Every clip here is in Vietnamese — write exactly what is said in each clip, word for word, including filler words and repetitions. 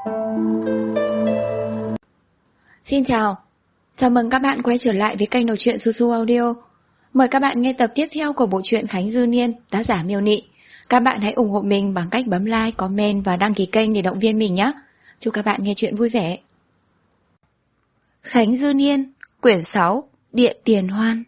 Xin chào, chào mừng các bạn quay trở lại với kênh đọc truyện Su Su Audio. Mời các bạn nghe tập tiếp theo của bộ truyện Khánh Dư Niên, tác giả Miêu Nị. Các bạn hãy ủng hộ mình bằng cách bấm like, comment và đăng ký kênh để động viên mình nhé. Chúc các bạn nghe truyện vui vẻ. Khánh Dư Niên, quyển sáu, Điện Tiền Hoan.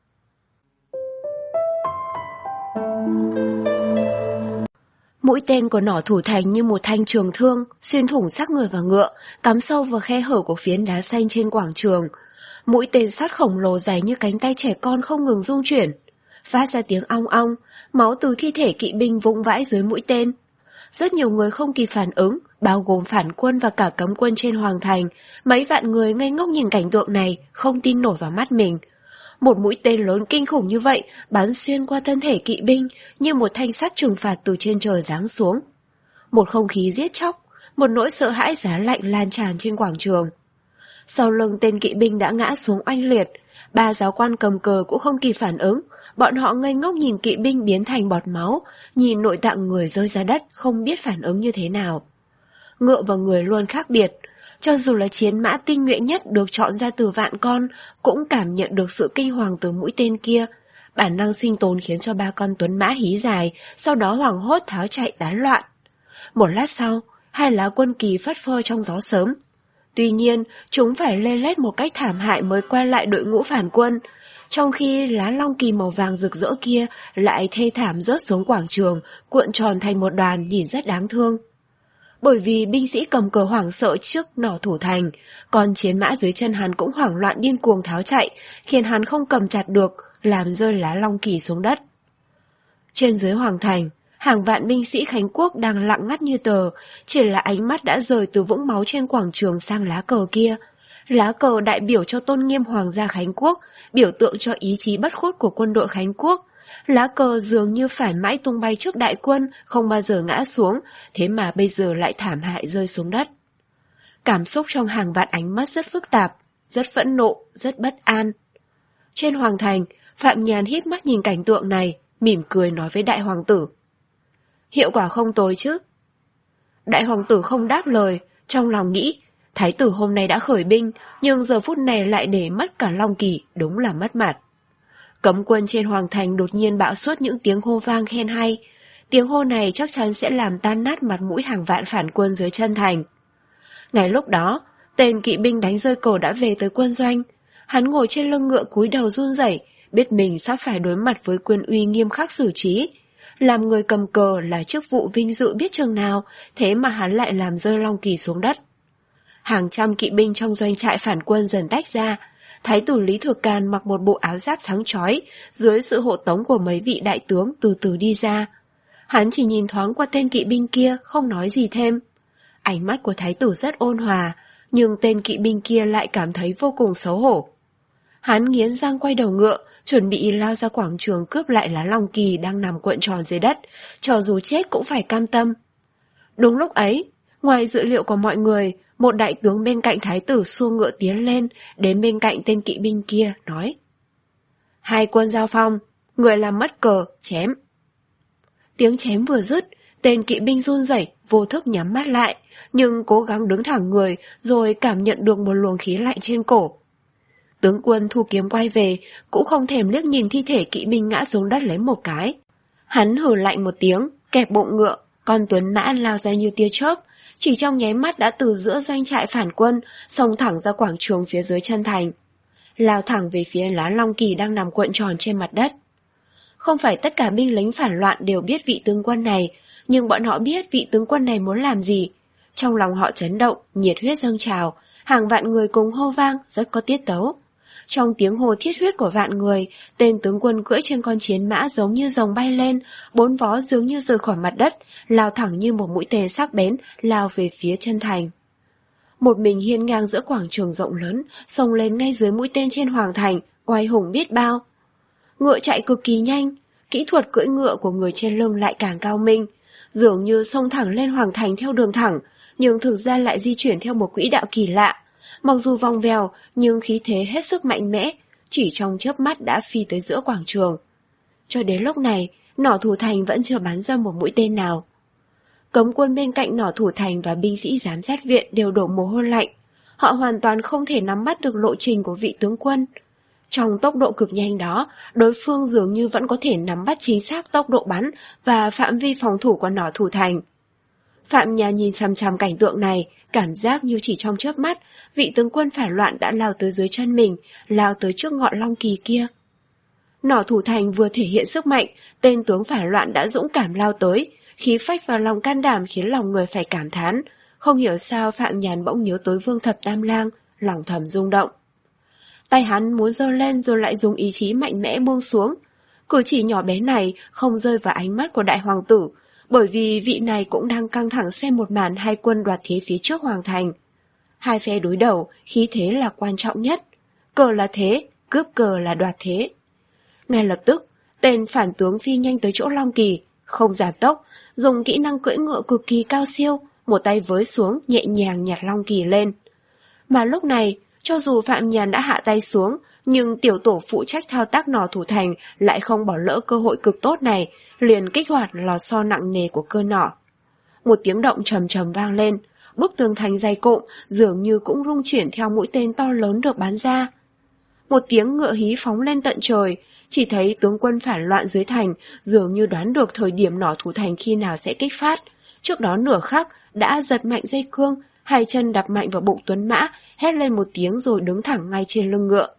Mũi tên của nỏ thủ thành như một thanh trường thương, xuyên thủng xác người và ngựa, cắm sâu vào khe hở của phiến đá xanh trên quảng trường. Mũi tên sắt khổng lồ dài như cánh tay trẻ con không ngừng rung chuyển, phát ra tiếng ong ong, máu từ thi thể kỵ binh vung vãi dưới mũi tên. Rất nhiều người không kịp phản ứng, bao gồm phản quân và cả cấm quân trên hoàng thành. Mấy vạn người ngây ngốc nhìn cảnh tượng này, không tin nổi vào mắt mình. Một mũi tên lớn kinh khủng như vậy bắn xuyên qua thân thể kỵ binh như một thanh sắt trừng phạt từ trên trời giáng xuống. Một không khí giết chóc, một nỗi sợ hãi giá lạnh lan tràn trên quảng trường. Sau lưng tên kỵ binh đã ngã xuống oanh liệt, ba giáo quan cầm cờ cũng không kịp phản ứng. Bọn họ ngây ngốc nhìn kỵ binh biến thành bọt máu, nhìn nội tạng người rơi ra đất, không biết phản ứng như thế nào. Ngựa và người luôn khác biệt. Cho dù là chiến mã tinh nhuệ nhất được chọn ra từ vạn con, cũng cảm nhận được sự kinh hoàng từ mũi tên kia. Bản năng sinh tồn khiến cho ba con tuấn mã hí dài, sau đó hoảng hốt tháo chạy tán loạn. Một lát sau, hai lá quân kỳ phất phơ trong gió sớm. Tuy nhiên, chúng phải lê lết một cách thảm hại mới quay lại đội ngũ phản quân, trong khi lá long kỳ màu vàng rực rỡ kia lại thê thảm rớt xuống quảng trường, cuộn tròn thành một đoàn nhìn rất đáng thương. Bởi vì binh sĩ cầm cờ hoảng sợ trước nỏ thủ thành, còn chiến mã dưới chân hắn cũng hoảng loạn điên cuồng tháo chạy, khiến hắn không cầm chặt được, làm rơi lá long kỳ xuống đất. Trên dưới hoàng thành, hàng vạn binh sĩ Khánh Quốc đang lặng ngắt như tờ, chỉ là ánh mắt đã rời từ vũng máu trên quảng trường sang lá cờ kia. Lá cờ đại biểu cho tôn nghiêm hoàng gia Khánh Quốc, biểu tượng cho ý chí bất khuất của quân đội Khánh Quốc. Lá cờ dường như phải mãi tung bay trước đại quân, không bao giờ ngã xuống, thế mà bây giờ lại thảm hại rơi xuống đất. Cảm xúc trong hàng vạn ánh mắt rất phức tạp, rất phẫn nộ, rất bất an. Trên hoàng thành, Phạm Nhàn híp mắt nhìn cảnh tượng này, mỉm cười nói với đại hoàng tử. Hiệu quả không tồi chứ? Đại hoàng tử không đáp lời, trong lòng nghĩ, thái tử hôm nay đã khởi binh, nhưng giờ phút này lại để mất cả long kỳ, đúng là mất mặt. Cấm quân trên hoàng thành đột nhiên bạo suốt những tiếng hô vang khen hay. Tiếng hô này chắc chắn sẽ làm tan nát mặt mũi hàng vạn phản quân dưới chân thành. Ngay lúc đó, tên kỵ binh đánh rơi cờ đã về tới quân doanh. Hắn ngồi trên lưng ngựa cúi đầu run rẩy, biết mình sắp phải đối mặt với quyền uy nghiêm khắc xử trí. Làm người cầm cờ là chức vụ vinh dự biết chừng nào, thế mà hắn lại làm rơi long kỳ xuống đất. Hàng trăm kỵ binh trong doanh trại phản quân dần tách ra. Thái tử Lý Thừa Càn mặc một bộ áo giáp sáng chói, dưới sự hộ tống của mấy vị đại tướng từ từ đi ra. Hắn chỉ nhìn thoáng qua tên kỵ binh kia, không nói gì thêm. Ánh mắt của thái tử rất ôn hòa, nhưng tên kỵ binh kia lại cảm thấy vô cùng xấu hổ. Hắn nghiến răng quay đầu ngựa, chuẩn bị lao ra quảng trường cướp lại lá long kỳ đang nằm cuộn tròn dưới đất, cho dù chết cũng phải cam tâm. Đúng lúc ấy, ngoài dự liệu của mọi người, một đại tướng bên cạnh thái tử xua ngựa tiến lên, đến bên cạnh tên kỵ binh kia, nói. Hai quân giao phong, người làm mất cờ, chém. Tiếng chém vừa dứt, tên kỵ binh run rẩy, vô thức nhắm mắt lại, nhưng cố gắng đứng thẳng người, rồi cảm nhận được một luồng khí lạnh trên cổ. Tướng quân thu kiếm quay về, cũng không thèm liếc nhìn thi thể kỵ binh ngã xuống đất lấy một cái. Hắn hừ lạnh một tiếng, kẹp bụng ngựa, con tuấn mã lao ra như tia chớp, chỉ trong nháy mắt đã từ giữa doanh trại phản quân, xông thẳng ra quảng trường phía dưới chân thành. Lao thẳng về phía lá long kỳ đang nằm cuộn tròn trên mặt đất. Không phải tất cả binh lính phản loạn đều biết vị tướng quân này, nhưng bọn họ biết vị tướng quân này muốn làm gì. Trong lòng họ chấn động, nhiệt huyết dâng trào, hàng vạn người cùng hô vang, rất có tiết tấu. Trong tiếng hô thiết huyết của vạn người, tên tướng quân cưỡi trên con chiến mã giống như rồng bay lên, bốn vó dường như rời khỏi mặt đất, lao thẳng như một mũi tên sắc bén, lao về phía chân thành. Một mình hiên ngang giữa quảng trường rộng lớn, xông lên ngay dưới mũi tên trên hoàng thành, oai hùng biết bao. Ngựa chạy cực kỳ nhanh, kỹ thuật cưỡi ngựa của người trên lưng lại càng cao minh, dường như xông thẳng lên hoàng thành theo đường thẳng, nhưng thực ra lại di chuyển theo một quỹ đạo kỳ lạ. Mặc dù vòng vèo, nhưng khí thế hết sức mạnh mẽ, chỉ trong chớp mắt đã phi tới giữa quảng trường. Cho đến lúc này, nỏ thủ thành vẫn chưa bắn ra một mũi tên nào. cấm quân bên cạnh nỏ thủ thành và binh sĩ giám sát viện đều đổ mồ hôi lạnh. Họ hoàn toàn không thể nắm bắt được lộ trình của vị tướng quân. Trong tốc độ cực nhanh đó, đối phương dường như vẫn có thể nắm bắt chính xác tốc độ bắn và phạm vi phòng thủ của nỏ thủ thành. Phạm Nhàn nhìn chằm chằm cảnh tượng này, cảm giác như chỉ trong chớp mắt, vị tướng quân phản loạn đã lao tới dưới chân mình, lao tới trước ngọn long kỳ kia. Nỏ thủ thành vừa thể hiện sức mạnh, tên tướng phản loạn đã dũng cảm lao tới, khí phách và lòng can đảm khiến lòng người phải cảm thán. Không hiểu sao Phạm Nhàn bỗng nhớ tới Vương Thập Tam Lang, lòng thầm rung động. Tay hắn muốn giơ lên rồi lại dùng ý chí mạnh mẽ buông xuống. Cử chỉ nhỏ bé này không rơi vào ánh mắt của đại hoàng tử, bởi vì vị này cũng đang căng thẳng xem một màn hai quân đoạt thế phía trước hoàng thành. Hai phe đối đầu, khí thế là quan trọng nhất. Cờ là thế, cướp cờ là đoạt thế. Ngay lập tức, tên phản tướng phi nhanh tới chỗ Long Kỳ, không giảm tốc, dùng kỹ năng cưỡi ngựa cực kỳ cao siêu, một tay với xuống nhẹ nhàng nhặt Long Kỳ lên. Mà lúc này, cho dù Phạm Nhàn đã hạ tay xuống, nhưng tiểu tổ phụ trách thao tác nỏ thủ thành lại không bỏ lỡ cơ hội cực tốt này, liền kích hoạt lò xo nặng nề của cơ nỏ. Một tiếng động trầm trầm vang lên, bức tường thành dày cộm dường như cũng rung chuyển theo mũi tên to lớn được bắn ra. Một tiếng ngựa hí phóng lên tận trời, chỉ thấy tướng quân phản loạn dưới thành dường như đoán được thời điểm nỏ thủ thành khi nào sẽ kích phát. Trước đó nửa khắc đã giật mạnh dây cương, hai chân đạp mạnh vào bụng tuấn mã, hét lên một tiếng rồi đứng thẳng ngay trên lưng ngựa.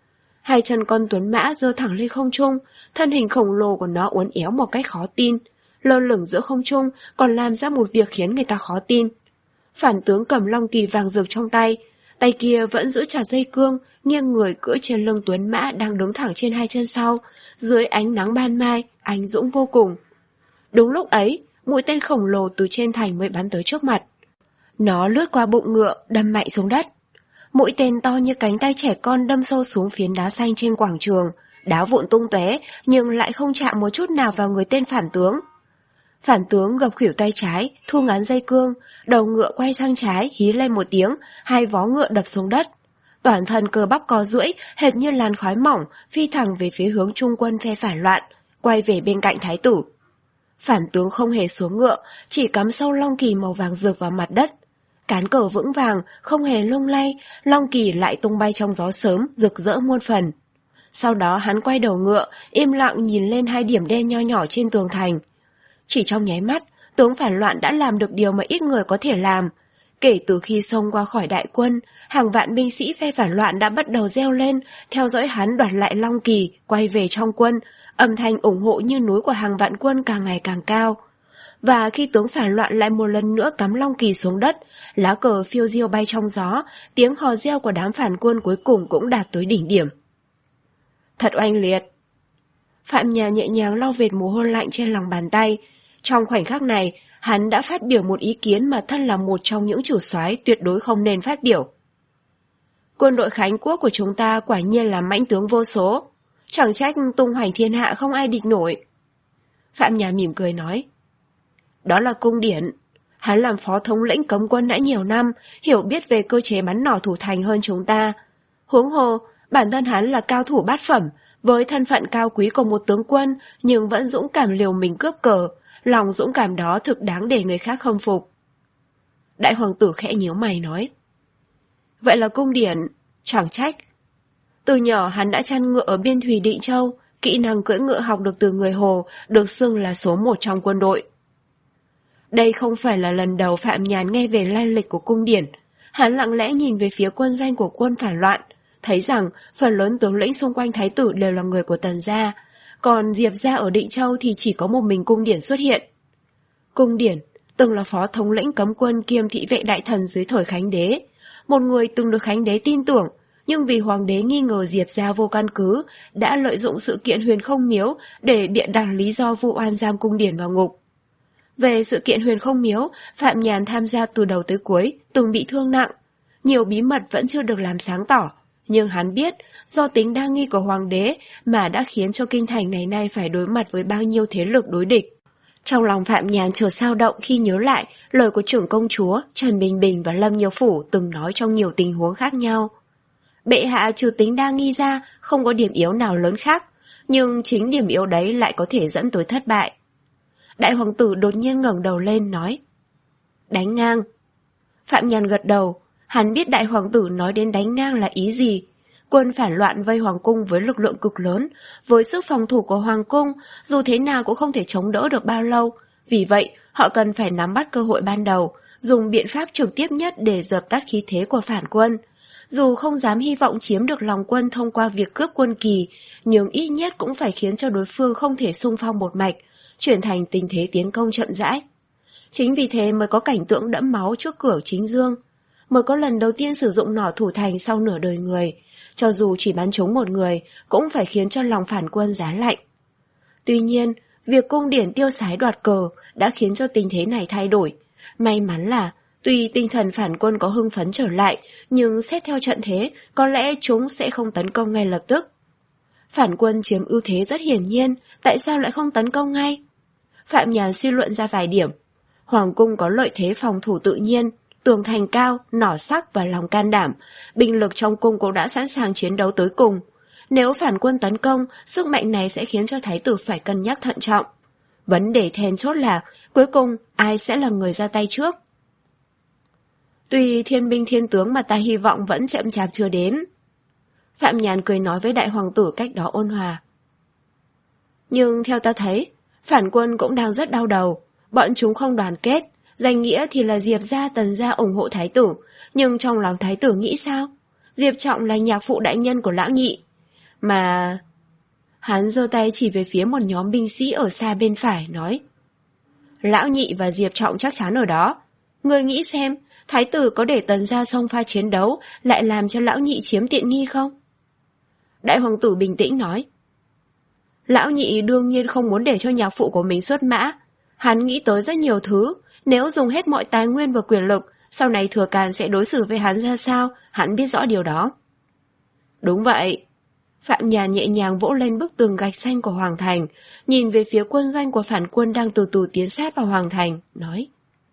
Hai chân con tuấn mã giơ thẳng lên không trung, thân hình khổng lồ của nó uốn éo một cách khó tin. Lơ lửng giữa không trung còn làm ra một việc khiến người ta khó tin. Phản tướng cầm long kỳ vàng rực trong tay, tay kia vẫn giữ chặt dây cương, nghiêng người cưỡi trên lưng tuấn mã đang đứng thẳng trên hai chân sau, dưới ánh nắng ban mai, anh dũng vô cùng. Đúng lúc ấy, mũi tên khổng lồ từ trên thành mới bắn tới trước mặt. Nó lướt qua bụng ngựa, đâm mạnh xuống đất. Mũi tên to như cánh tay trẻ con đâm sâu xuống phiến đá xanh trên quảng trường, đá vụn tung tóe nhưng lại không chạm một chút nào vào người tên phản tướng. Phản tướng gập khuỷu tay trái, thu ngắn dây cương, đầu ngựa quay sang trái, hí lên một tiếng, hai vó ngựa đập xuống đất. Toàn thân cơ bắp co duỗi, hệt như làn khói mỏng, phi thẳng về phía hướng trung quân phe phản loạn, quay về bên cạnh thái tử. Phản tướng không hề xuống ngựa, chỉ cắm sâu long kỳ màu vàng rực vào mặt đất. Cán cờ vững vàng, không hề lung lay, long kỳ lại tung bay trong gió sớm, rực rỡ muôn phần. Sau đó hắn quay đầu ngựa, im lặng nhìn lên hai điểm đen nho nhỏ trên tường thành. Chỉ trong nháy mắt, tướng phản loạn đã làm được điều mà ít người có thể làm. Kể từ khi xông qua khỏi đại quân, hàng vạn binh sĩ phe phản loạn đã bắt đầu reo lên, theo dõi hắn đoạt lại long kỳ, quay về trong quân, âm thanh ủng hộ như núi của hàng vạn quân càng ngày càng cao. Và khi tướng phản loạn lại một lần nữa cắm long kỳ xuống đất, lá cờ phiêu diêu bay trong gió, tiếng hò reo của đám phản quân cuối cùng cũng đạt tới đỉnh điểm. Thật oanh liệt! Phạm Nhàn nhẹ nhàng lau vệt mồ hôi lạnh trên lòng bàn tay. Trong khoảnh khắc này, hắn đã phát biểu một ý kiến mà thân là một trong những chủ soái tuyệt đối không nên phát biểu. Quân đội Khánh Quốc của chúng ta quả nhiên là mãnh tướng vô số. Chẳng trách tung hoành thiên hạ không ai địch nổi. Phạm Nhàn mỉm cười nói. Đó là Cung Điển. Hắn làm phó thống lĩnh cấm quân đã nhiều năm, hiểu biết về cơ chế bắn nỏ thủ thành hơn chúng ta. Huống hồ, bản thân hắn là cao thủ bát phẩm, với thân phận cao quý của một tướng quân, nhưng vẫn dũng cảm liều mình cướp cờ. Lòng dũng cảm đó thực đáng để người khác khâm phục. Đại hoàng tử khẽ nhíu mày nói. Vậy là Cung Điển, chẳng trách. Từ nhỏ hắn đã chăn ngựa ở biên thùy Định Châu, kỹ năng cưỡi ngựa học được từ người Hồ, được xưng là số một trong quân đội. Đây không phải là lần đầu Phạm Nhàn nghe về lai lịch của Cung Điển. Hắn lặng lẽ nhìn về phía quân danh của quân phản loạn, thấy rằng phần lớn tướng lĩnh xung quanh thái tử đều là người của Tần gia, còn Diệp gia ở Định Châu thì chỉ có một mình Cung Điển xuất hiện. Cung Điển từng là phó thống lĩnh cấm quân kiêm thị vệ đại thần dưới thời Khánh Đế, một người từng được Khánh Đế tin tưởng, nhưng vì hoàng đế nghi ngờ Diệp gia vô căn cứ, đã lợi dụng sự kiện Huyền Không Miếu để bịa đặt lý do vu oan giam Cung Điển vào ngục. Về sự kiện Huyền Không Miếu, Phạm Nhàn tham gia từ đầu tới cuối, từng bị thương nặng. Nhiều bí mật vẫn chưa được làm sáng tỏ, nhưng hắn biết do tính đa nghi của hoàng đế mà đã khiến cho kinh thành ngày nay phải đối mặt với bao nhiêu thế lực đối địch. Trong lòng Phạm Nhàn chợt dao động khi nhớ lại lời của trưởng công chúa Trần Bình Bình và Lâm Nhiều Phủ từng nói trong nhiều tình huống khác nhau. Bệ hạ trừ tính đa nghi ra không có điểm yếu nào lớn khác, nhưng chính điểm yếu đấy lại có thể dẫn tới thất bại. Đại hoàng tử đột nhiên ngẩng đầu lên nói. đánh ngang. Phạm Nhàn gật đầu, hắn biết đại hoàng tử nói đến đánh ngang là ý gì. Quân phản loạn vây hoàng cung với lực lượng cực lớn, với sức phòng thủ của hoàng cung, dù thế nào cũng không thể chống đỡ được bao lâu. Vì vậy, họ cần phải nắm bắt cơ hội ban đầu, dùng biện pháp trực tiếp nhất để dập tắt khí thế của phản quân. Dù không dám hy vọng chiếm được lòng quân thông qua việc cướp quân kỳ, nhưng ít nhất cũng phải khiến cho đối phương không thể xung phong một mạch, chuyển thành tình thế tiến công chậm rãi. Chính vì thế mới có cảnh tượng đẫm máu trước cửa Chính Dương, mới có lần đầu tiên sử dụng nỏ thủ thành sau nửa đời người, cho dù chỉ bắn trúng một người cũng phải khiến cho lòng phản quân giá lạnh. Tuy nhiên, việc cung điển tiêu sái đoạt cờ đã khiến cho tình thế này thay đổi. May mắn là, tuy tinh thần phản quân có hưng phấn trở lại, nhưng xét theo trận thế, có lẽ chúng sẽ không tấn công ngay lập tức. Phản quân chiếm ưu thế rất hiển nhiên, tại sao lại không tấn công ngay? Phạm Nhàn suy luận ra vài điểm. Hoàng cung có lợi thế phòng thủ tự nhiên, tường thành cao, nỏ sắc và lòng can đảm, binh lực trong cung cũng đã sẵn sàng chiến đấu tới cùng. Nếu phản quân tấn công, sức mạnh này sẽ khiến cho thái tử phải cân nhắc thận trọng. Vấn đề then chốt là, cuối cùng, ai sẽ là người ra tay trước? Tuy thiên binh thiên tướng mà ta hy vọng vẫn chậm chạp chưa đến. Phạm Nhàn cười nói với đại hoàng tử cách đó ôn hòa. Nhưng theo ta thấy, phản quân cũng đang rất đau đầu, bọn chúng không đoàn kết, danh nghĩa thì là Diệp gia Tần gia ủng hộ thái tử, nhưng trong lòng thái tử nghĩ sao? Diệp Trọng là nhạc phụ đại nhân của lão nhị. Mà... Hắn giơ tay chỉ về phía một nhóm binh sĩ ở xa bên phải, nói. Lão nhị và Diệp Trọng chắc chắn ở đó. Ngươi nghĩ xem, thái tử có để Tần gia xông pha chiến đấu lại làm cho lão nhị chiếm tiện nghi không? Đại hoàng tử bình tĩnh nói. Lão nhị đương nhiên không muốn để cho nhạc phụ của mình xuất mã. Hắn nghĩ tới rất nhiều thứ, nếu dùng hết mọi tài nguyên và quyền lực, sau này Thừa Càn sẽ đối xử với hắn ra sao, hắn biết rõ điều đó. Đúng vậy. Phạm Nhàn nhẹ nhàng vỗ lên bức tường gạch xanh của Hoàng Thành, nhìn về phía quân doanh của phản quân đang từ từ tiến sát vào Hoàng Thành, nói.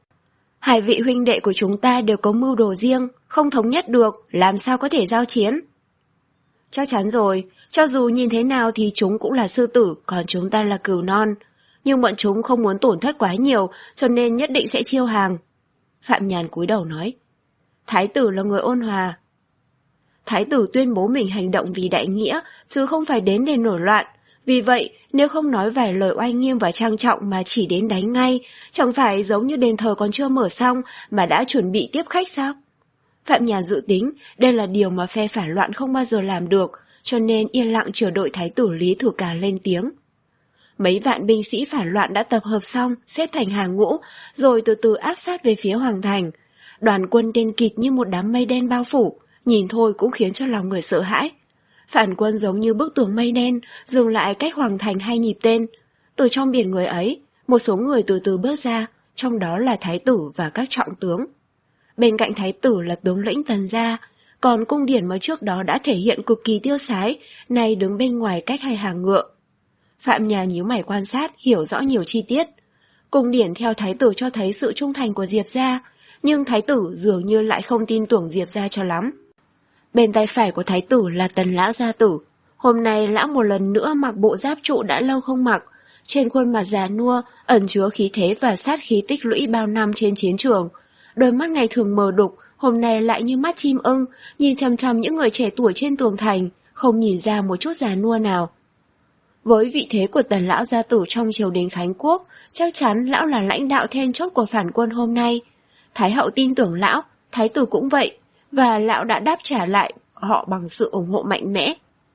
Hai vị huynh đệ của chúng ta đều có mưu đồ riêng, không thống nhất được, làm sao có thể giao chiến? Chắc chắn rồi, cho dù nhìn thế nào thì chúng cũng là sư tử, còn chúng ta là cừu non. Nhưng bọn chúng không muốn tổn thất quá nhiều, cho nên nhất định sẽ chiêu hàng. Phạm Nhàn cúi đầu nói. Thái tử là người ôn hòa. Thái tử tuyên bố mình hành động vì đại nghĩa, chứ không phải đến để nổi loạn. Vì vậy, nếu không nói vài lời oai nghiêm và trang trọng mà chỉ đến đánh ngay, chẳng phải giống như đền thờ còn chưa mở xong mà đã chuẩn bị tiếp khách sao? Phạm Nhàn dự tính, đây là điều mà phe phản loạn không bao giờ làm được, cho nên yên lặng chờ đợi thái tử Lý Thừa Càn lên tiếng. Mấy vạn binh sĩ phản loạn đã tập hợp xong, xếp thành hàng ngũ, rồi từ từ áp sát về phía Hoàng Thành. Đoàn quân đen kịt như một đám mây đen bao phủ, nhìn thôi cũng khiến cho lòng người sợ hãi. Phản quân giống như bức tường mây đen, dừng lại cách Hoàng Thành hai nhịp tên. Từ trong biển người ấy, một số người từ từ bước ra, trong đó là thái tử và các trọng tướng. Bên cạnh thái tử là tướng lĩnh Tần gia, còn cung điển mà trước đó đã thể hiện cực kỳ tiêu sái, nay đứng bên ngoài cách hai hàng ngựa. Phạm Nhàn nhíu mày quan sát, hiểu rõ nhiều chi tiết. Cung điển theo thái tử cho thấy sự trung thành của Diệp gia, nhưng thái tử dường như lại không tin tưởng Diệp gia cho lắm. Bên tay phải của thái tử là Tần lão gia tử. Hôm nay lão một lần nữa mặc bộ giáp trụ đã lâu không mặc, trên khuôn mặt già nua ẩn chứa khí thế và sát khí tích lũy bao năm trên chiến trường. Đôi mắt ngày thường mờ đục, hôm nay lại như mắt chim ưng, nhìn chằm chằm những người trẻ tuổi trên tường thành, không nhìn ra một chút già nua nào. Với vị thế của Tần lão gia tử trong triều đình Khánh Quốc, chắc chắn lão là lãnh đạo then chốt của phản quân hôm nay. Thái hậu tin tưởng lão, thái tử cũng vậy, và lão đã đáp trả lại họ bằng sự ủng hộ mạnh mẽ.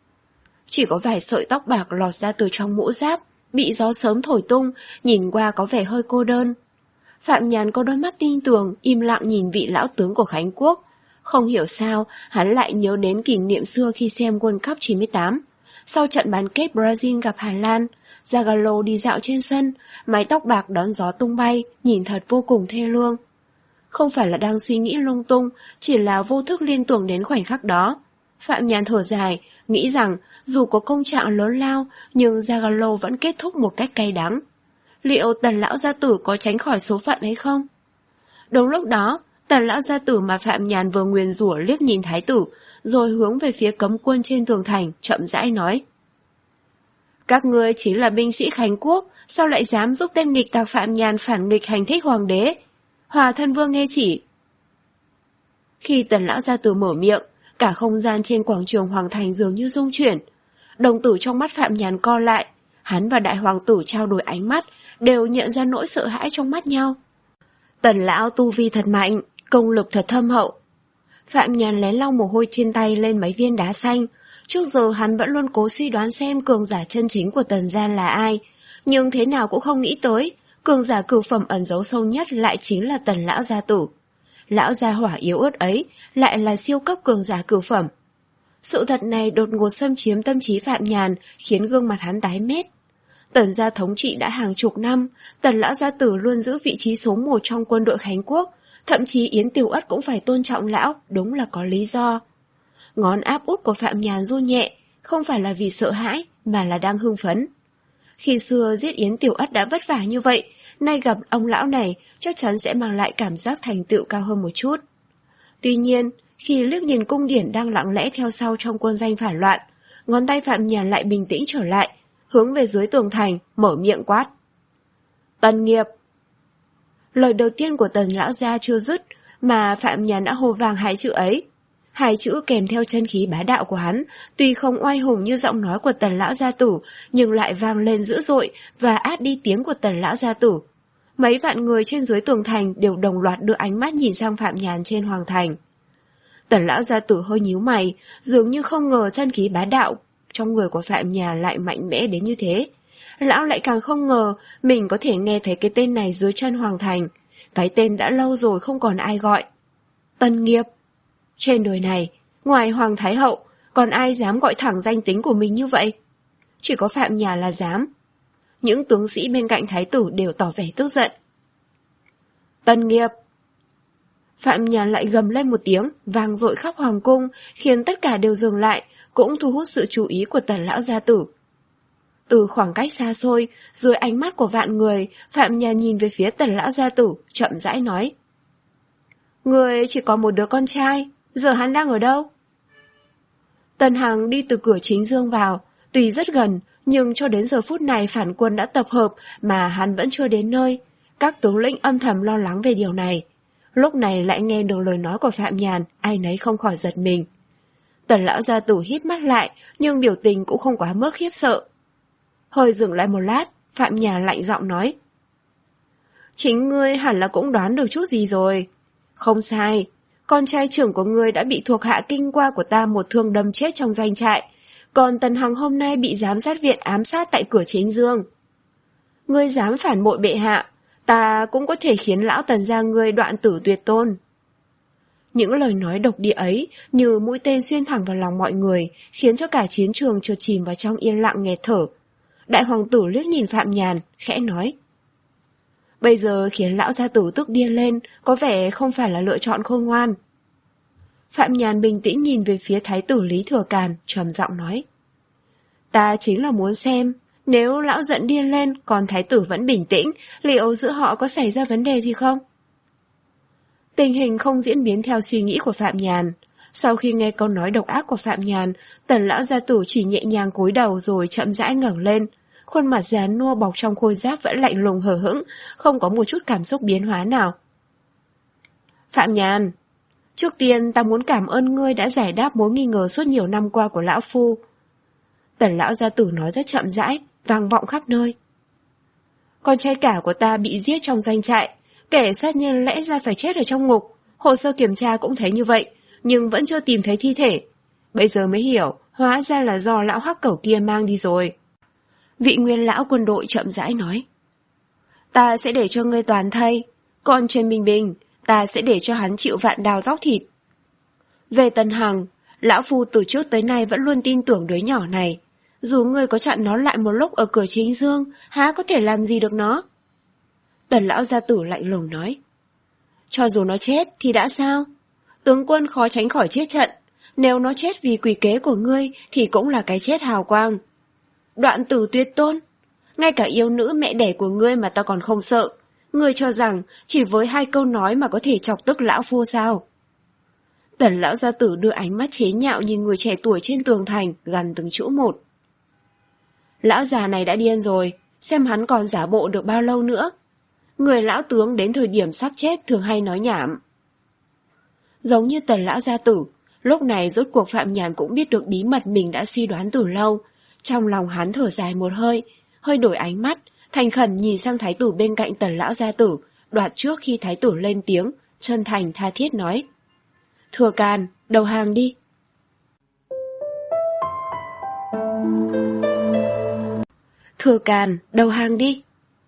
Chỉ có vài sợi tóc bạc lọt ra từ trong mũ giáp, bị gió sớm thổi tung, nhìn qua có vẻ hơi cô đơn. Phạm Nhàn có đôi mắt tin tưởng, im lặng nhìn vị lão tướng của Khánh Quốc. Không hiểu sao, hắn lại nhớ đến kỷ niệm xưa khi xem World Cup chín mươi tám. Sau trận bán kết Brazil gặp Hà Lan, Zagallo đi dạo trên sân, mái tóc bạc đón gió tung bay, nhìn thật vô cùng thê lương. Không phải là đang suy nghĩ lung tung, chỉ là vô thức liên tưởng đến khoảnh khắc đó. Phạm Nhàn thở dài, nghĩ rằng dù có công trạng lớn lao, nhưng Zagallo vẫn kết thúc một cách cay đắng. Liệu Tần lão gia tử có tránh khỏi số phận hay không? Đúng lúc đó, Tần lão gia tử mà Phạm Nhàn vừa nguyền rủa liếc nhìn thái tử, rồi hướng về phía cấm quân trên tường thành, chậm rãi nói. Các ngươi chính là binh sĩ Khánh Quốc, sao lại dám giúp tên nghịch tặc Phạm Nhàn phản nghịch hành thích hoàng đế? Hòa thân vương nghe chỉ. Khi Tần lão gia tử mở miệng, cả không gian trên quảng trường Hoàng Thành dường như rung chuyển. Đồng tử trong mắt Phạm Nhàn co lại, hắn và đại hoàng tử trao đổi ánh mắt, đều nhận ra nỗi sợ hãi trong mắt nhau. Tần lão tu vi thật mạnh, công lực thật thâm hậu. Phạm Nhàn lén lau mồ hôi trên tay lên mấy viên đá xanh. Trước giờ hắn vẫn luôn cố suy đoán xem cường giả chân chính của Tần gia là ai, nhưng thế nào cũng không nghĩ tới, cường giả cửu phẩm ẩn giấu sâu nhất lại chính là Tần lão gia tử. Lão gia hỏa yếu ớt ấy lại là siêu cấp cường giả cửu phẩm. Sự thật này đột ngột xâm chiếm tâm trí Phạm Nhàn, khiến gương mặt hắn tái mét. Tần gia thống trị đã hàng chục năm, Tần lão gia tử luôn giữ vị trí số một trong quân đội Khánh Quốc, thậm chí Yến Tiểu Ất cũng phải tôn trọng lão, đúng là có lý do. Ngón áp út của Phạm Nhàn run nhẹ, không phải là vì sợ hãi, mà là đang hưng phấn. Khi xưa giết Yến Tiểu Ất đã vất vả như vậy, nay gặp ông lão này chắc chắn sẽ mang lại cảm giác thành tựu cao hơn một chút. Tuy nhiên, khi liếc nhìn cung điển đang lặng lẽ theo sau trong quân danh phản loạn, ngón tay Phạm Nhàn lại bình tĩnh trở lại, hướng về dưới tường thành, mở miệng quát. Tần Nghiệp! Lời đầu tiên của Tần lão gia chưa dứt, mà Phạm Nhàn đã hô vang hai chữ ấy. Hai chữ kèm theo chân khí bá đạo của hắn, tuy không oai hùng như giọng nói của Tần lão gia tử, nhưng lại vang lên dữ dội và át đi tiếng của Tần lão gia tử. Mấy vạn người trên dưới tường thành đều đồng loạt đưa ánh mắt nhìn sang Phạm Nhàn trên hoàng thành. Tần lão gia tử hơi nhíu mày, dường như không ngờ chân khí bá đạo trong người của Phạm Nhàn lại mạnh mẽ đến như thế. Lão lại càng không ngờ mình có thể nghe thấy cái tên này dưới chân hoàng thành. Cái tên đã lâu rồi không còn ai gọi. Tần Nghiệp! Trên đời này, ngoài Hoàng Thái Hậu, còn ai dám gọi thẳng danh tính của mình như vậy? Chỉ có Phạm Nhàn là dám. Những tướng sĩ bên cạnh thái tử đều tỏ vẻ tức giận. Tần Nghiệp! Phạm Nhàn lại gầm lên một tiếng, vang dội khắp hoàng cung, khiến tất cả đều dừng lại, cũng thu hút sự chú ý của Tần lão gia tử. Từ khoảng cách xa xôi, dưới ánh mắt của vạn người, Phạm Nhàn nhìn về phía Tần lão gia tử, chậm rãi nói. Người chỉ có một đứa con trai, giờ hắn đang ở đâu? Tần Hằng đi từ cửa chính dương vào, tuy rất gần, nhưng cho đến giờ phút này phản quân đã tập hợp mà hắn vẫn chưa đến nơi. Các tướng lĩnh âm thầm lo lắng về điều này. Lúc này lại nghe được lời nói của Phạm Nhàn, ai nấy không khỏi giật mình. Tần lão gia tử hít mắt lại, nhưng biểu tình cũng không quá mức khiếp sợ. Hơi dừng lại một lát, Phạm Nhàn lạnh giọng nói. Chính ngươi hẳn là cũng đoán được chút gì rồi. Không sai, con trai trưởng của ngươi đã bị thuộc hạ kinh qua của ta một thương đâm chết trong doanh trại, còn Tần Hằng hôm nay bị giám sát viện ám sát tại cửa chính dương. Ngươi dám phản bội bệ hạ, ta cũng có thể khiến lão Tần gia ngươi đoạn tử tuyệt tôn. Những lời nói độc địa ấy như mũi tên xuyên thẳng vào lòng mọi người, khiến cho cả chiến trường trượt chìm vào trong yên lặng nghẹt thở. Đại hoàng tử liếc nhìn Phạm Nhàn, khẽ nói. Bây giờ khiến lão gia tử tức điên lên, có vẻ không phải là lựa chọn khôn ngoan. Phạm Nhàn bình tĩnh nhìn về phía thái tử Lý Thừa Càn, trầm giọng nói. Ta chính là muốn xem, nếu lão giận điên lên còn thái tử vẫn bình tĩnh, liệu giữa họ có xảy ra vấn đề gì không? Tình hình không diễn biến theo suy nghĩ của Phạm Nhàn. Sau khi nghe câu nói độc ác của Phạm Nhàn, Tần lão gia tử chỉ nhẹ nhàng cúi đầu rồi chậm rãi ngẩng lên. Khuôn mặt già nua bọc trong khôi giáp vẫn lạnh lùng hờ hững, không có một chút cảm xúc biến hóa nào. Phạm Nhàn, trước tiên ta muốn cảm ơn ngươi đã giải đáp mối nghi ngờ suốt nhiều năm qua của lão phu. Tần lão gia tử nói rất chậm rãi, vang vọng khắp nơi. Con trai cả của ta bị giết trong doanh trại, kẻ sát nhân lẽ ra phải chết ở trong ngục, hồ sơ kiểm tra cũng thấy như vậy, nhưng vẫn chưa tìm thấy thi thể. Bây giờ mới hiểu, hóa ra là do lão hắc cẩu kia mang đi rồi. Vị nguyên lão quân đội chậm rãi nói. Ta sẽ để cho ngươi toàn thây, còn Trần Bình Bình, ta sẽ để cho hắn chịu vạn đào róc thịt. Về Tần Hằng, lão phu từ trước tới nay vẫn luôn tin tưởng đứa nhỏ này. Dù ngươi có chặn nó lại một lúc ở cửa chính dương, há có thể làm gì được nó? Tần lão gia tử lạnh lùng nói. Cho dù nó chết thì đã sao? Tướng quân khó tránh khỏi chết trận. Nếu nó chết vì quỷ kế của ngươi thì cũng là cái chết hào quang. Đoạn tử tuyệt tôn. Ngay cả yêu nữ mẹ đẻ của ngươi mà ta còn không sợ. Ngươi cho rằng chỉ với hai câu nói mà có thể chọc tức lão phu sao? Tần lão gia tử đưa ánh mắt chế nhạo nhìn người trẻ tuổi trên tường thành, gằn từng chữ một. Lão già này đã điên rồi, xem hắn còn giả bộ được bao lâu nữa. Người lão tướng đến thời điểm sắp chết thường hay nói nhảm. Giống như Tần lão gia tử, lúc này rốt cuộc Phạm Nhàn cũng biết được bí mật mình đã suy đoán từ lâu. Trong lòng hắn thở dài một hơi, hơi đổi ánh mắt, thành khẩn nhìn sang thái tử bên cạnh Tần lão gia tử, đoạt trước khi thái tử lên tiếng, chân thành tha thiết nói. Thừa Càn, đầu hàng đi. Thừa Càn, đầu hàng đi.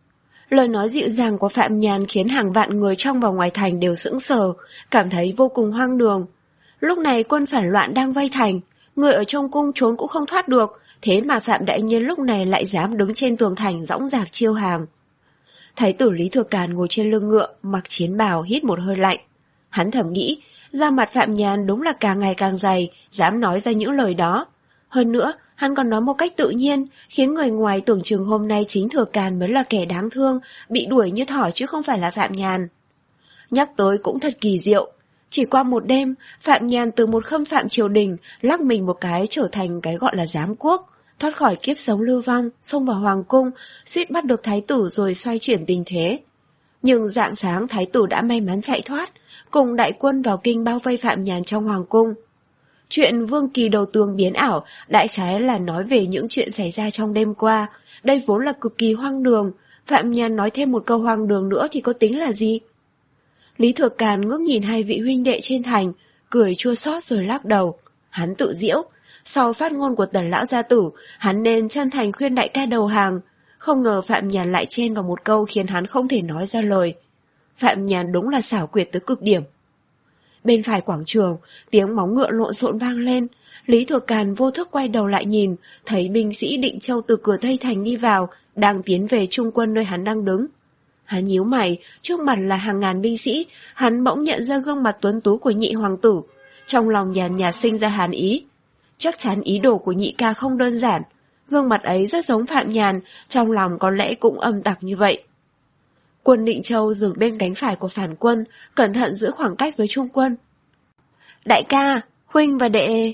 Lời nói dịu dàng của Phạm Nhàn khiến hàng vạn người trong và ngoài thành đều sững sờ, cảm thấy vô cùng hoang đường. Lúc này quân phản loạn đang vây thành, người ở trong cung trốn cũng không thoát được, thế mà Phạm Đại Nhân lúc này lại dám đứng trên tường thành dõng dạc chiêu hàng. Thái tử Lý Thừa Càn ngồi trên lưng ngựa, mặc chiến bào hít một hơi lạnh. Hắn thầm nghĩ, da mặt Phạm Nhàn đúng là càng ngày càng dày, dám nói ra những lời đó. Hơn nữa, hắn còn nói một cách tự nhiên, khiến người ngoài tưởng chừng hôm nay chính Thừa Càn mới là kẻ đáng thương, bị đuổi như thỏ chứ không phải là Phạm Nhàn. Nhắc tới cũng thật kỳ diệu. Chỉ qua một đêm, Phạm Nhàn từ một khâm phạm triều đình, lắc mình một cái trở thành cái gọi là giám quốc, thoát khỏi kiếp sống lưu vong, xông vào hoàng cung, suýt bắt được thái tử rồi xoay chuyển tình thế. Nhưng rạng sáng thái tử đã may mắn chạy thoát, cùng đại quân vào kinh bao vây Phạm Nhàn trong hoàng cung. Chuyện Vương Kỳ đầu tường biến ảo đại khái là nói về những chuyện xảy ra trong đêm qua. Đây vốn là cực kỳ hoang đường, Phạm Nhàn nói thêm một câu hoang đường nữa thì có tính là gì? Lý Thừa Càn ngước nhìn hai vị huynh đệ trên thành, cười chua xót rồi lắc đầu. Hắn tự giễu, sau phát ngôn của Tần lão gia tử, hắn nên chân thành khuyên đại ca đầu hàng. Không ngờ Phạm Nhàn lại chen vào một câu khiến hắn không thể nói ra lời. Phạm Nhàn đúng là xảo quyệt tới cực điểm. Bên phải quảng trường, tiếng móng ngựa lộn xộn vang lên. Lý Thừa Càn vô thức quay đầu lại nhìn, thấy binh sĩ Định Châu từ cửa Tây Thành đi vào, đang tiến về trung quân nơi hắn đang đứng. Hắn nhíu mày, trước mặt là hàng ngàn binh sĩ, hắn bỗng nhận ra gương mặt tuấn tú của nhị hoàng tử. Trong lòng nhàn nhạt sinh ra hàn ý. Chắc chắn ý đồ của nhị ca không đơn giản. Gương mặt ấy rất giống Phạm Nhàn, trong lòng có lẽ cũng âm tặc như vậy. Quân Định Châu dừng bên cánh phải của phản quân, cẩn thận giữ khoảng cách với trung quân. Đại ca, huynh và đệ...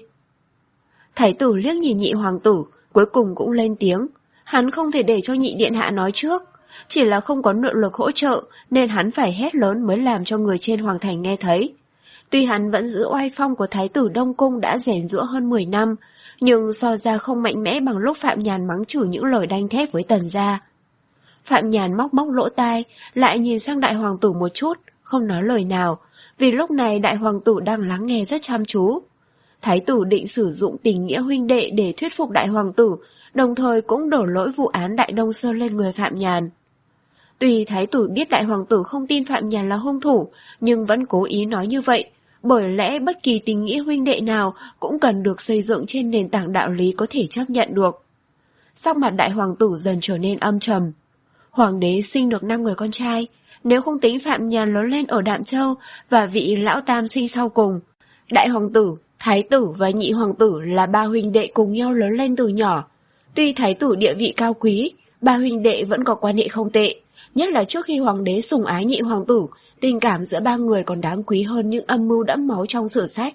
Thái tử liếc nhìn nhị hoàng tử, cuối cùng cũng lên tiếng. Hắn không thể để cho nhị điện hạ nói trước. Chỉ là không có nội lực hỗ trợ, nên hắn phải hét lớn mới làm cho người trên hoàng thành nghe thấy. Tuy hắn vẫn giữ oai phong của thái tử Đông Cung đã rèn giũa hơn mười năm, nhưng so ra không mạnh mẽ bằng lúc Phạm Nhàn mắng chửi những lời đanh thép với Tần gia. Phạm Nhàn móc móc lỗ tai, lại nhìn sang đại hoàng tử một chút, không nói lời nào, vì lúc này đại hoàng tử đang lắng nghe rất chăm chú. Thái tử định sử dụng tình nghĩa huynh đệ để thuyết phục đại hoàng tử, đồng thời cũng đổ lỗi vụ án Đại Đông Sơn lên người Phạm Nhàn. Tuy thái tử biết đại hoàng tử không tin Phạm Nhàn là hung thủ, nhưng vẫn cố ý nói như vậy, bởi lẽ bất kỳ tình nghĩa huynh đệ nào cũng cần được xây dựng trên nền tảng đạo lý có thể chấp nhận được. Sắc mặt đại hoàng tử dần trở nên âm trầm. Hoàng đế sinh được năm người con trai, nếu không tính Phạm Nhàn lớn lên ở Đạm Châu và vị lão tam sinh sau cùng. Đại hoàng tử, thái tử và nhị hoàng tử là ba huynh đệ cùng nhau lớn lên từ nhỏ. Tuy thái tử địa vị cao quý, ba huynh đệ vẫn có quan hệ không tệ, nhất là trước khi hoàng đế sủng ái nhị hoàng tử, tình cảm giữa ba người còn đáng quý hơn những âm mưu đẫm máu trong sử sách.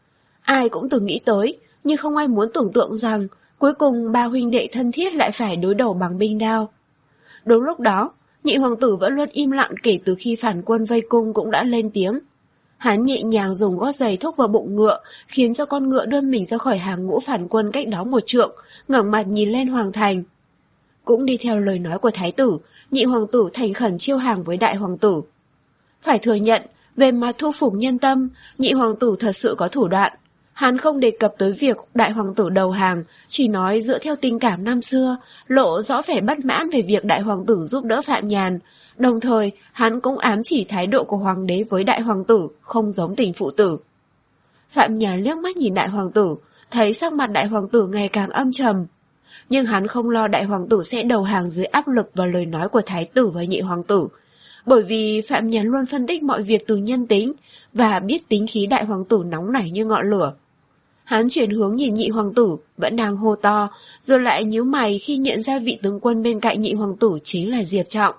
Ai cũng từng nghĩ tới, nhưng không ai muốn tưởng tượng rằng cuối cùng ba huynh đệ thân thiết lại phải đối đầu bằng binh đao. Đúng lúc đó, nhị hoàng tử vẫn luôn im lặng kể từ khi phản quân vây cung cũng đã lên tiếng. Hắn nhẹ nhàng dùng gót giày thúc vào bụng ngựa, khiến cho con ngựa đưa mình ra khỏi hàng ngũ phản quân cách đó một trượng, ngẩng mặt nhìn lên hoàng thành. Cũng đi theo lời nói của thái tử, nhị hoàng tử thành khẩn chiêu hàng với đại hoàng tử. Phải thừa nhận, về mặt thu phục nhân tâm, nhị hoàng tử thật sự có thủ đoạn. Hắn không đề cập tới việc đại hoàng tử đầu hàng, chỉ nói dựa theo tình cảm năm xưa, lộ rõ vẻ bất mãn về việc đại hoàng tử giúp đỡ Phạm Nhàn. Đồng thời, hắn cũng ám chỉ thái độ của hoàng đế với đại hoàng tử không giống tình phụ tử. Phạm Nhàn liếc mắt nhìn đại hoàng tử, thấy sắc mặt đại hoàng tử ngày càng âm trầm. Nhưng hắn không lo đại hoàng tử sẽ đầu hàng dưới áp lực và lời nói của thái tử và nhị hoàng tử. Bởi vì Phạm Nhàn luôn phân tích mọi việc từ nhân tính và biết tính khí đại hoàng tử nóng nảy như ngọn lửa. Hắn chuyển hướng nhìn nhị hoàng tử, vẫn đang hô to, rồi lại nhíu mày khi nhận ra vị tướng quân bên cạnh nhị hoàng tử chính là Diệp Trọng.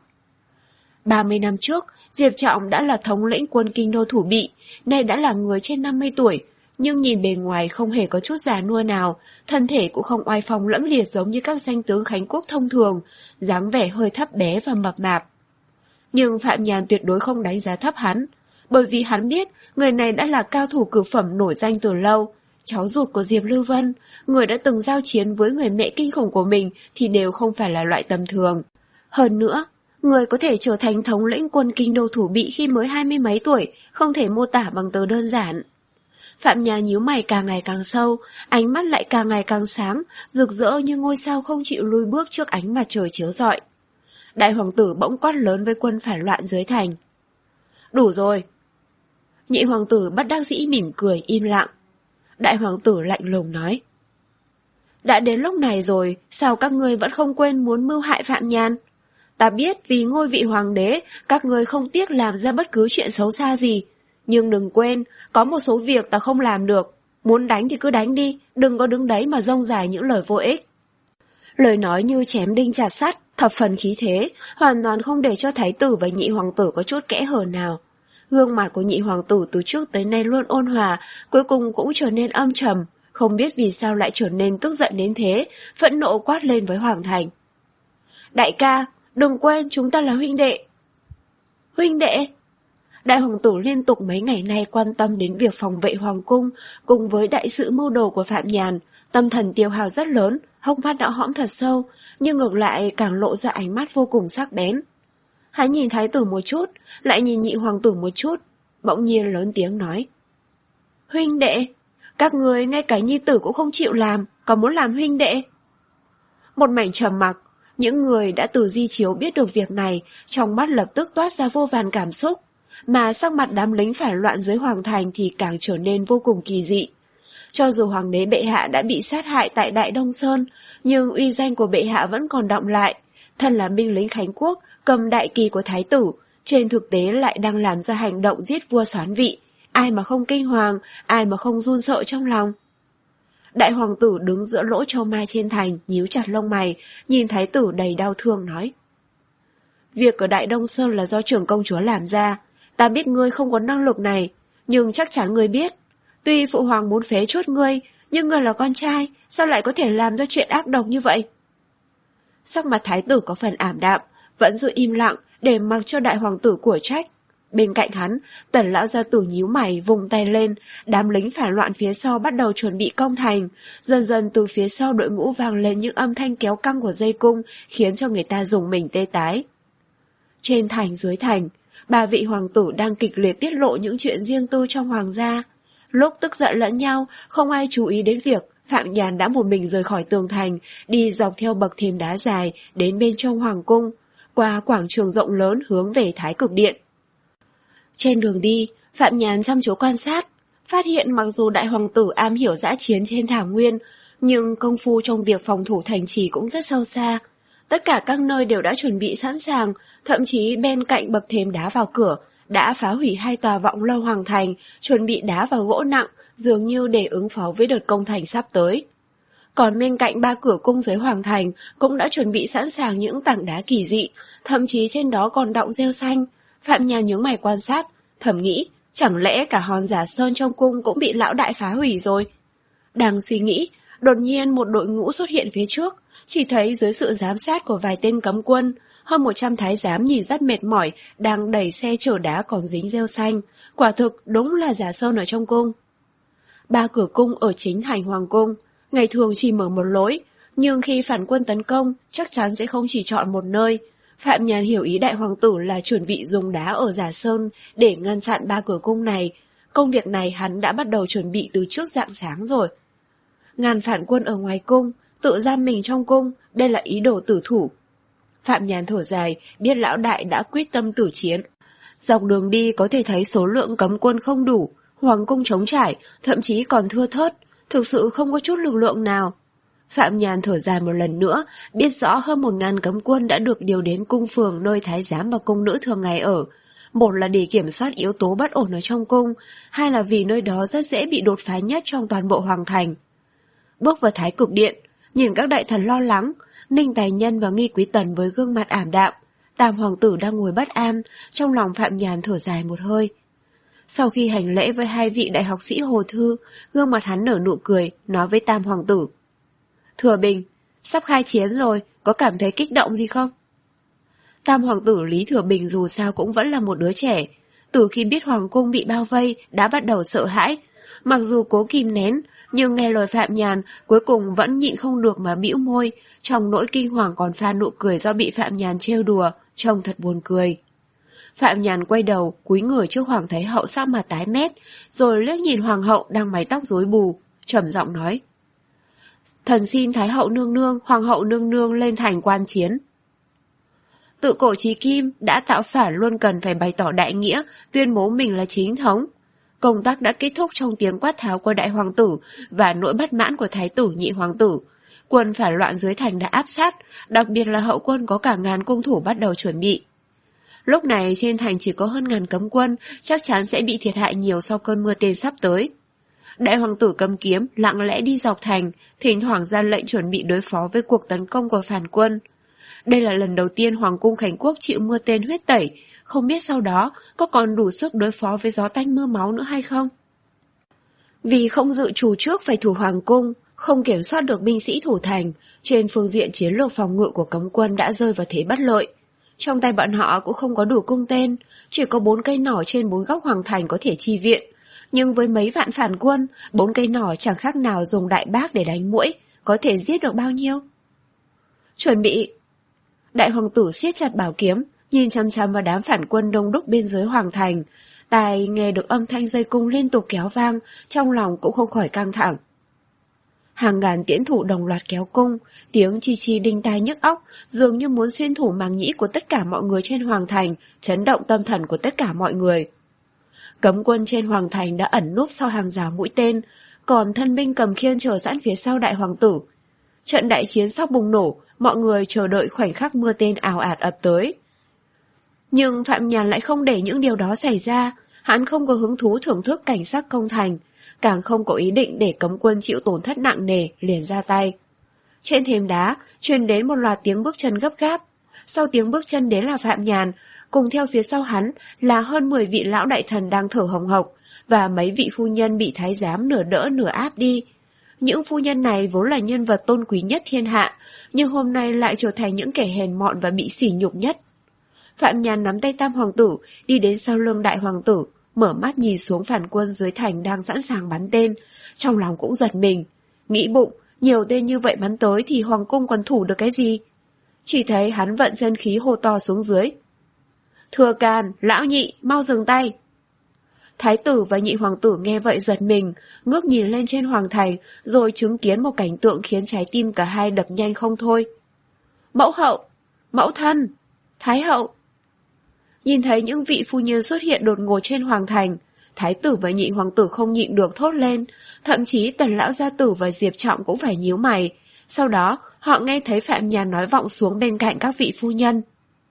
ba mươi năm trước, Diệp Trọng đã là thống lĩnh quân kinh đô Thủ Bị, nay đã là người trên năm mươi tuổi, nhưng nhìn bề ngoài không hề có chút già nua nào, thân thể cũng không oai phong lẫm liệt giống như các danh tướng Khánh Quốc thông thường, dáng vẻ hơi thấp bé và mập mạp. Nhưng Phạm Nhàn tuyệt đối không đánh giá thấp hắn, bởi vì hắn biết người này đã là cao thủ cực phẩm nổi danh từ lâu, cháu ruột của Diệp Lưu Vân, người đã từng giao chiến với người mẹ kinh khủng của mình thì đều không phải là loại tầm thường. Hơn nữa, người có thể trở thành thống lĩnh quân kinh đô thủ bị khi mới hai mươi mấy tuổi, không thể mô tả bằng từ đơn giản. Phạm Nhàn nhíu mày càng ngày càng sâu, ánh mắt lại càng ngày càng sáng, rực rỡ như ngôi sao không chịu lùi bước trước ánh mặt trời chiếu rọi. Đại hoàng tử bỗng quát lớn với quân phản loạn dưới thành. Đủ rồi. Nhị hoàng tử bất đắc dĩ mỉm cười im lặng. Đại hoàng tử lạnh lùng nói. Đã đến lúc này rồi, sao các ngươi vẫn không quên muốn mưu hại Phạm Nhàn? Ta biết vì ngôi vị hoàng đế, các ngươi không tiếc làm ra bất cứ chuyện xấu xa gì. Nhưng đừng quên, có một số việc ta không làm được. Muốn đánh thì cứ đánh đi, đừng có đứng đấy mà rông dài những lời vô ích. Lời nói như chém đinh chặt sắt, thập phần khí thế, hoàn toàn không để cho thái tử và nhị hoàng tử có chút kẽ hở nào. Gương mặt của nhị hoàng tử từ trước tới nay luôn ôn hòa, cuối cùng cũng trở nên âm trầm, không biết vì sao lại trở nên tức giận đến thế, phẫn nộ quát lên với Hoàng Thành. Đại ca, đừng quên chúng ta là huynh đệ. Huynh đệ? Đại hoàng tử liên tục mấy ngày nay quan tâm đến việc phòng vệ hoàng cung, cùng với đại sự mưu đồ của Phạm Nhàn, tâm thần tiêu hao rất lớn, hốc mắt đỏ hõm thật sâu, nhưng ngược lại càng lộ ra ánh mắt vô cùng sắc bén. Hắn nhìn thái tử một chút, lại nhìn nhị hoàng tử một chút, bỗng nhiên lớn tiếng nói. Huynh đệ, các người ngay cả nhi tử cũng không chịu làm, còn muốn làm huynh đệ. Một mảnh trầm mặc, những người đã từ di chiếu biết được việc này, trong mắt lập tức toát ra vô vàn cảm xúc, mà sắc mặt đám lính phản loạn dưới hoàng thành thì càng trở nên vô cùng kỳ dị. Cho dù hoàng đế bệ hạ đã bị sát hại tại Đại Đông Sơn, nhưng uy danh của bệ hạ vẫn còn đọng lại. Thân là binh lính Khánh Quốc, cầm đại kỳ của thái tử, trên thực tế lại đang làm ra hành động giết vua soán vị. Ai mà không kinh hoàng, ai mà không run sợ trong lòng. Đại hoàng tử đứng giữa lỗ châu mai trên thành, nhíu chặt lông mày, nhìn thái tử đầy đau thương nói. Việc ở Đại Đông Sơn là do trưởng công chúa làm ra. Ta biết ngươi không có năng lực này, nhưng chắc chắn ngươi biết. Tuy phụ hoàng muốn phế chuốt ngươi, nhưng ngươi là con trai, sao lại có thể làm ra chuyện ác độc như vậy? Sắc mặt thái tử có phần ảm đạm, vẫn giữ im lặng để mặc cho đại hoàng tử của trách. Bên cạnh hắn, Tần lão gia tử nhíu mày vùng tay lên, đám lính phản loạn phía sau bắt đầu chuẩn bị công thành. Dần dần từ phía sau đội ngũ vang lên những âm thanh kéo căng của dây cung, khiến cho người ta rùng mình tê tái. Trên thành dưới thành, ba vị hoàng tử đang kịch liệt tiết lộ những chuyện riêng tư trong hoàng gia. Lúc tức giận lẫn nhau, không ai chú ý đến việc Phạm Nhàn đã một mình rời khỏi tường thành, đi dọc theo bậc thềm đá dài đến bên trong hoàng cung, qua quảng trường rộng lớn hướng về Thái Cực Điện. Trên đường đi, Phạm Nhàn chăm chú quan sát, phát hiện mặc dù đại hoàng tử am hiểu dã chiến trên thảo nguyên, nhưng công phu trong việc phòng thủ thành trì cũng rất sâu xa. Tất cả các nơi đều đã chuẩn bị sẵn sàng, thậm chí bên cạnh bậc thềm đá vào cửa đã phá hủy hai tòa vọng lâu hoàng thành, chuẩn bị đá vào gỗ nặng, dường như để ứng phó với đợt công thành sắp tới. Còn bên cạnh ba cửa cung dưới hoàng thành cũng đã chuẩn bị sẵn sàng những tảng đá kỳ dị, thậm chí trên đó còn đọng rêu xanh. Phạm Nhàn nhướng mày quan sát, thầm nghĩ, chẳng lẽ cả hòn giả sơn trong cung cũng bị lão đại phá hủy rồi? Đang suy nghĩ, đột nhiên một đội ngũ xuất hiện phía trước, chỉ thấy dưới sự giám sát của vài tên cấm quân, hơn một trăm thái giám nhìn rất mệt mỏi, đang đẩy xe chở đá còn dính rêu xanh. Quả thực đúng là giả sơn ở trong cung. Ba cửa cung ở chính thành hoàng cung, ngày thường chỉ mở một lối, nhưng khi phản quân tấn công, chắc chắn sẽ không chỉ chọn một nơi. Phạm Nhàn hiểu ý đại hoàng tử là chuẩn bị dùng đá ở giả sơn để ngăn chặn ba cửa cung này. Công việc này hắn đã bắt đầu chuẩn bị từ trước rạng sáng rồi. Ngàn phản quân ở ngoài cung, tự giam mình trong cung, đây là ý đồ tử thủ. Phạm Nhàn thở dài, biết lão đại đã quyết tâm tử chiến. Dọc đường đi có thể thấy số lượng cấm quân không đủ, hoàng cung trống trải, thậm chí còn thưa thớt, thực sự không có chút lực lượng nào. Phạm Nhàn thở dài một lần nữa, biết rõ hơn một ngàn cấm quân đã được điều đến cung phường nơi thái giám và cung nữ thường ngày ở. Một là để kiểm soát yếu tố bất ổn ở trong cung, hai là vì nơi đó rất dễ bị đột phá nhất trong toàn bộ hoàng thành. Bước vào Thái Cực Điện, nhìn các đại thần lo lắng, Ninh Tài Nhân và Nghi Quý Tần với gương mặt ảm đạm, Tam hoàng tử đang ngồi bất an, trong lòng Phạm Nhàn thở dài một hơi. Sau khi hành lễ với hai vị đại học sĩ Hồ Thư, gương mặt hắn nở nụ cười, nói với Tam hoàng tử. Thừa Bình, sắp khai chiến rồi, có cảm thấy kích động gì không? Tam hoàng tử Lý Thừa Bình dù sao cũng vẫn là một đứa trẻ. Từ khi biết hoàng cung bị bao vây đã bắt đầu sợ hãi. Mặc dù cố kìm nén, nhưng nghe lời Phạm Nhàn cuối cùng vẫn nhịn không được mà bĩu môi, trong nỗi kinh hoàng còn pha nụ cười do bị Phạm Nhàn trêu đùa, trông thật buồn cười. Phạm Nhàn quay đầu, cúi người trước Hoàng Thái Hậu sắc mặt tái mét, rồi liếc nhìn Hoàng hậu đang mái tóc rối bù, trầm giọng nói: Thần xin Thái hậu nương nương, Hoàng hậu nương nương lên thành quan chiến. Tự cổ chí kim đã tạo phản luôn cần phải bày tỏ đại nghĩa, tuyên bố mình là chính thống. Công tác đã kết thúc trong tiếng quát tháo của đại hoàng tử và nỗi bất mãn của thái tử nhị hoàng tử. Quân phản loạn dưới thành đã áp sát, đặc biệt là hậu quân có cả ngàn cung thủ bắt đầu chuẩn bị. Lúc này trên thành chỉ có hơn ngàn cấm quân, chắc chắn sẽ bị thiệt hại nhiều sau cơn mưa tên sắp tới. Đại hoàng tử cầm kiếm lặng lẽ đi dọc thành, thỉnh thoảng ra lệnh chuẩn bị đối phó với cuộc tấn công của phản quân. Đây là lần đầu tiên Hoàng cung Khánh Quốc chịu mưa tên huyết tẩy, không biết sau đó có còn đủ sức đối phó với gió tanh mưa máu nữa hay không? Vì không dự trù trước phải thủ Hoàng cung, không kiểm soát được binh sĩ thủ thành, trên phương diện chiến lược phòng ngự của cấm quân đã rơi vào thế bất lợi. Trong tay bọn họ cũng không có đủ cung tên, chỉ có bốn cây nỏ trên bốn góc hoàng thành có thể chi viện. Nhưng với mấy vạn phản quân, bốn cây nỏ chẳng khác nào dùng đại bác để đánh muỗi, có thể giết được bao nhiêu? Chuẩn bị! Đại hoàng tử siết chặt bảo kiếm, nhìn chăm chăm vào đám phản quân đông đúc bên dưới hoàng thành. Tai nghe được âm thanh dây cung liên tục kéo vang, trong lòng cũng không khỏi căng thẳng. Hàng ngàn tiễn thủ đồng loạt kéo cung, tiếng chi chi đinh tai nhức óc, dường như muốn xuyên thủng màng nhĩ của tất cả mọi người trên hoàng thành, chấn động tâm thần của tất cả mọi người. Cấm quân trên hoàng thành đã ẩn núp sau hàng rào mũi tên, còn thân binh cầm khiên chờ sẵn phía sau đại hoàng tử. Trận đại chiến sắp bùng nổ, mọi người chờ đợi khoảnh khắc mưa tên ào ạt ập tới. Nhưng Phạm Nhàn lại không để những điều đó xảy ra, hắn không có hứng thú thưởng thức cảnh sắc công thành, càng không có ý định để cấm quân chịu tổn thất nặng nề, liền ra tay. Trên thềm đá, truyền đến một loạt tiếng bước chân gấp gáp. Sau tiếng bước chân đến là Phạm Nhàn, cùng theo phía sau hắn là hơn mười vị lão đại thần đang thở hồng hộc, và mấy vị phu nhân bị thái giám nửa đỡ nửa áp đi. Những phu nhân này vốn là nhân vật tôn quý nhất thiên hạ, nhưng hôm nay lại trở thành những kẻ hèn mọn và bị sỉ nhục nhất. Phạm Nhàn nắm tay tam hoàng tử, đi đến sau lưng đại hoàng tử, mở mắt nhìn xuống phản quân dưới thành đang sẵn sàng bắn tên, trong lòng cũng giật mình. Nghĩ bụng, nhiều tên như vậy bắn tới thì hoàng cung còn thủ được cái gì? Chỉ thấy hắn vận chân khí hô to xuống dưới. Thừa Càn, lão nhị, mau dừng tay! Thái tử và nhị hoàng tử nghe vậy giật mình, ngước nhìn lên trên hoàng thành, rồi chứng kiến một cảnh tượng khiến trái tim cả hai đập nhanh không thôi. Mẫu hậu! Mẫu thân! Thái hậu! Nhìn thấy những vị phu nhân xuất hiện đột ngột trên hoàng thành, thái tử và nhị hoàng tử không nhịn được thốt lên, thậm chí Tần lão gia tử và Diệp Trọng cũng phải nhíu mày. Sau đó, họ nghe thấy Phạm Nhàn nói vọng xuống bên cạnh các vị phu nhân.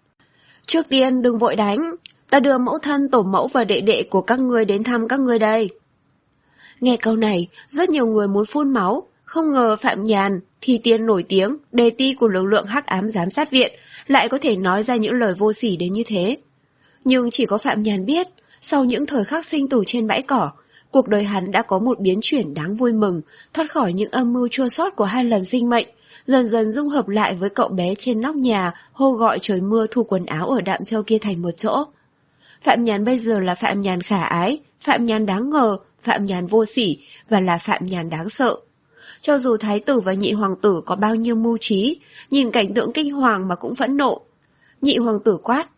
Trước tiên đừng vội đánh, ta đưa mẫu thân, tổ mẫu và đệ đệ của các ngươi đến thăm các ngươi đây. Nghe câu này, rất nhiều người muốn phun máu, không ngờ Phạm Nhàn, thi tiên nổi tiếng, đề ti của lực lượng hắc ám giám sát viện, lại có thể nói ra những lời vô sỉ đến như thế. Nhưng chỉ có Phạm Nhàn biết, sau những thời khắc sinh tử trên bãi cỏ, cuộc đời hắn đã có một biến chuyển đáng vui mừng, thoát khỏi những âm mưu chua xót của hai lần sinh mệnh, dần dần dung hợp lại với cậu bé trên nóc nhà hô gọi trời mưa thu quần áo ở Đạm Châu kia thành một chỗ. Phạm Nhàn bây giờ là Phạm Nhàn khả ái, Phạm Nhàn đáng ngờ, Phạm Nhàn vô sỉ và là Phạm Nhàn đáng sợ. Cho dù thái tử và nhị hoàng tử có bao nhiêu mưu trí, nhìn cảnh tượng kinh hoàng mà cũng phẫn nộ. Nhị hoàng tử quát.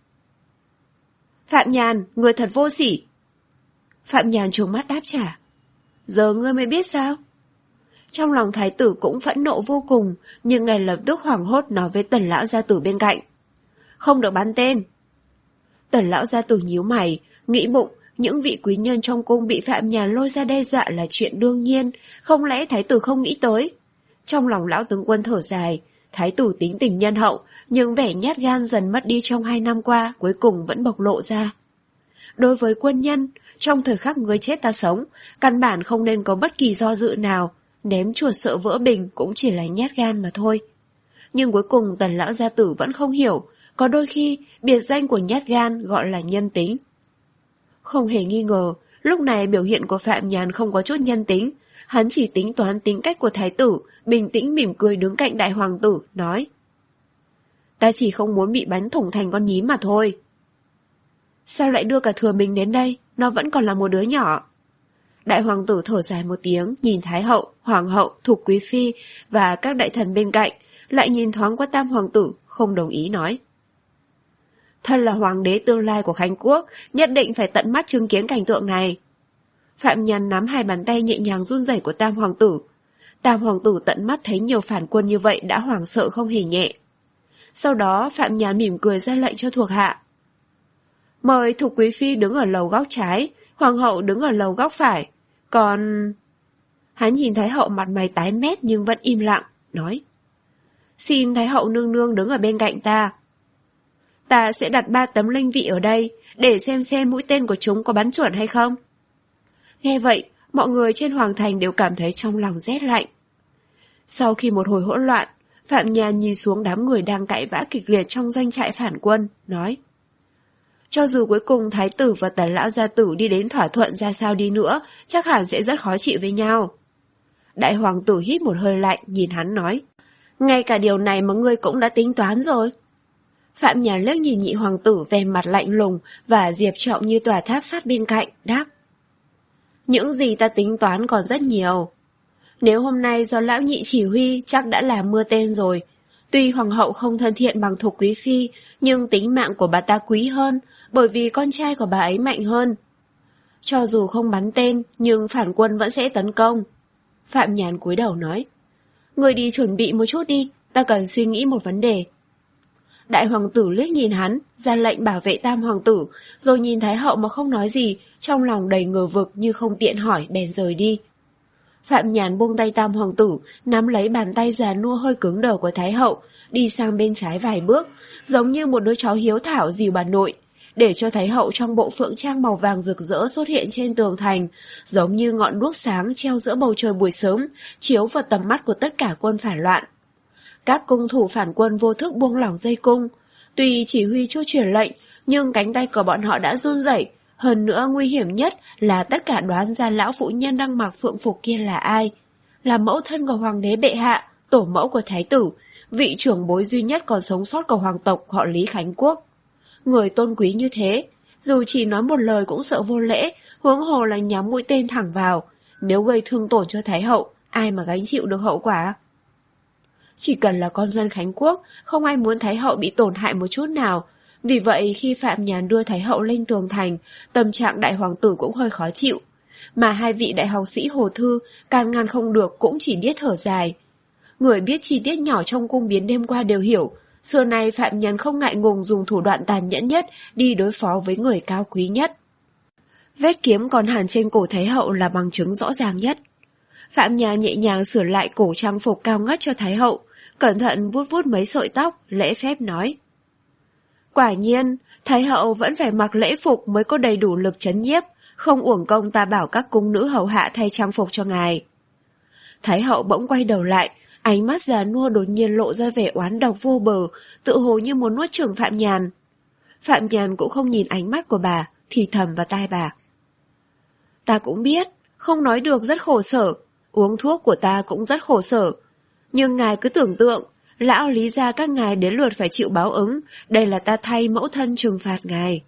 Phạm Nhàn, người thật vô sỉ. Phạm Nhàn trừng mắt đáp trả. Giờ ngươi mới biết sao? Trong lòng thái tử cũng phẫn nộ vô cùng, nhưng ngay lập tức hoảng hốt nói với Tần lão gia tử bên cạnh. Không được bắn tên. Tần lão gia tử nhíu mày, nghĩ bụng, những vị quý nhân trong cung bị Phạm Nhàn lôi ra đe dọa là chuyện đương nhiên, không lẽ thái tử không nghĩ tới? Trong lòng lão tướng quân thở dài, thái tử tính tình nhân hậu, nhưng vẻ nhát gan dần mất đi trong hai năm qua, cuối cùng vẫn bộc lộ ra. Đối với quân nhân, trong thời khắc ngươi chết ta sống, căn bản không nên có bất kỳ do dự nào, ném chuột sợ vỡ bình cũng chỉ là nhát gan mà thôi. Nhưng cuối cùng Tần lão gia tử vẫn không hiểu, có đôi khi biệt danh của nhát gan gọi là nhân tính. Không hề nghi ngờ, lúc này biểu hiện của Phạm Nhàn không có chút nhân tính, hắn chỉ tính toán tính cách của thái tử, bình tĩnh mỉm cười đứng cạnh đại hoàng tử, nói. Ta chỉ không muốn bị bắn thủng thành con nhím mà thôi. Sao lại đưa cả Thừa Minh đến đây? Nó vẫn còn là một đứa nhỏ. Đại hoàng tử thở dài một tiếng, nhìn Thái hậu, hoàng hậu, Thục quý phi và các đại thần bên cạnh, lại nhìn thoáng qua Tam hoàng tử, không đồng ý nói. Thân là hoàng đế tương lai của Khánh Quốc, nhất định phải tận mắt chứng kiến cảnh tượng này. Phạm Nhàn nắm hai bàn tay nhẹ nhàng run rẩy của Tam hoàng tử. Tam hoàng tử tận mắt thấy nhiều phản quân như vậy đã hoảng sợ không hề nhẹ. Sau đó Phạm Nhàn mỉm cười ra lệnh cho thuộc hạ. Mời Thục quý phi đứng ở lầu góc trái, hoàng hậu đứng ở lầu góc phải. Còn... Hắn nhìn Thái hậu mặt mày tái mét nhưng vẫn im lặng, nói. Xin Thái hậu nương nương đứng ở bên cạnh ta. Ta sẽ đặt ba tấm linh vị ở đây, để xem xem mũi tên của chúng có bắn chuẩn hay không. Nghe vậy, mọi người trên hoàng thành đều cảm thấy trong lòng rét lạnh. Sau khi một hồi hỗn loạn, Phạm Nhàn nhìn xuống đám người đang cãi vã kịch liệt trong doanh trại phản quân, nói. Cho dù cuối cùng thái tử và Tần lão gia tử đi đến thỏa thuận ra sao đi nữa, chắc hẳn sẽ rất khó chịu với nhau. Đại hoàng tử hít một hơi lạnh, nhìn hắn nói. Ngay cả điều này mà ngươi cũng đã tính toán rồi. Phạm Nhàn liếc nhìn nhị hoàng tử vẻ mặt lạnh lùng và Diệp Trọng như tòa tháp sát bên cạnh, đáp. Những gì ta tính toán còn rất nhiều. Nếu hôm nay do lão nhị chỉ huy chắc đã là mưa tên rồi. Tuy hoàng hậu không thân thiện bằng Thục quý phi, nhưng tính mạng của bà ta quý hơn, bởi vì con trai của bà ấy mạnh hơn. Cho dù không bắn tên, nhưng phản quân vẫn sẽ tấn công. Phạm Nhàn cúi đầu nói. Người đi chuẩn bị một chút đi, ta cần suy nghĩ một vấn đề. Đại hoàng tử liếc nhìn hắn, ra lệnh bảo vệ Tam hoàng tử, rồi nhìn Thái hậu mà không nói gì, trong lòng đầy ngờ vực như không tiện hỏi, bèn rời đi. Phạm Nhàn buông tay Tam hoàng tử, nắm lấy bàn tay già nua hơi cứng đờ của Thái hậu, đi sang bên trái vài bước, giống như một đứa cháu hiếu thảo dìu bà nội, để cho Thái hậu trong bộ phượng trang màu vàng rực rỡ xuất hiện trên tường thành, giống như ngọn đuốc sáng treo giữa bầu trời buổi sớm, chiếu vào tầm mắt của tất cả quân phản loạn. Các cung thủ phản quân vô thức buông lỏng dây cung. Tuy chỉ huy chưa truyền lệnh, nhưng cánh tay của bọn họ đã run rẩy. Hơn nữa nguy hiểm nhất là tất cả đoán ra lão phụ nhân đang mặc phượng phục kia là ai. Là mẫu thân của hoàng đế bệ hạ, tổ mẫu của thái tử, vị trưởng bối duy nhất còn sống sót của hoàng tộc họ Lý Khánh Quốc. Người tôn quý như thế, dù chỉ nói một lời cũng sợ vô lễ, huống hồ là nhắm mũi tên thẳng vào. Nếu gây thương tổn cho thái hậu, ai mà gánh chịu được hậu quả? Chỉ cần là con dân Khánh Quốc, không ai muốn Thái hậu bị tổn hại một chút nào. Vì vậy khi Phạm Nhàn đưa Thái hậu lên tường thành, tâm trạng đại hoàng tử cũng hơi khó chịu. Mà hai vị đại học sĩ Hồ Thư, can ngăn không được cũng chỉ biết thở dài. Người biết chi tiết nhỏ trong cung biến đêm qua đều hiểu, xưa nay Phạm Nhàn không ngại ngùng dùng thủ đoạn tàn nhẫn nhất đi đối phó với người cao quý nhất. Vết kiếm còn hằn trên cổ Thái hậu là bằng chứng rõ ràng nhất. Phạm Nhàn nhẹ nhàng sửa lại cổ trang phục cao ngất cho Thái hậu, cẩn thận vuốt vuốt mấy sợi tóc, lễ phép nói. Quả nhiên, Thái hậu vẫn phải mặc lễ phục mới có đầy đủ lực trấn nhiếp, không uổng công ta bảo các cung nữ hầu hạ thay trang phục cho ngài. Thái hậu bỗng quay đầu lại, ánh mắt già nua đột nhiên lộ ra vẻ oán độc vô bờ, tự hồ như muốn nuốt chửng Phạm Nhàn. Phạm Nhàn cũng không nhìn ánh mắt của bà, thì thầm vào tai bà. Ta cũng biết, không nói được rất khổ sở, uống thuốc của ta cũng rất khổ sở. Nhưng ngài cứ tưởng tượng, lão Lý gia các ngài đến lượt phải chịu báo ứng, đây là ta thay mẫu thân trừng phạt ngài.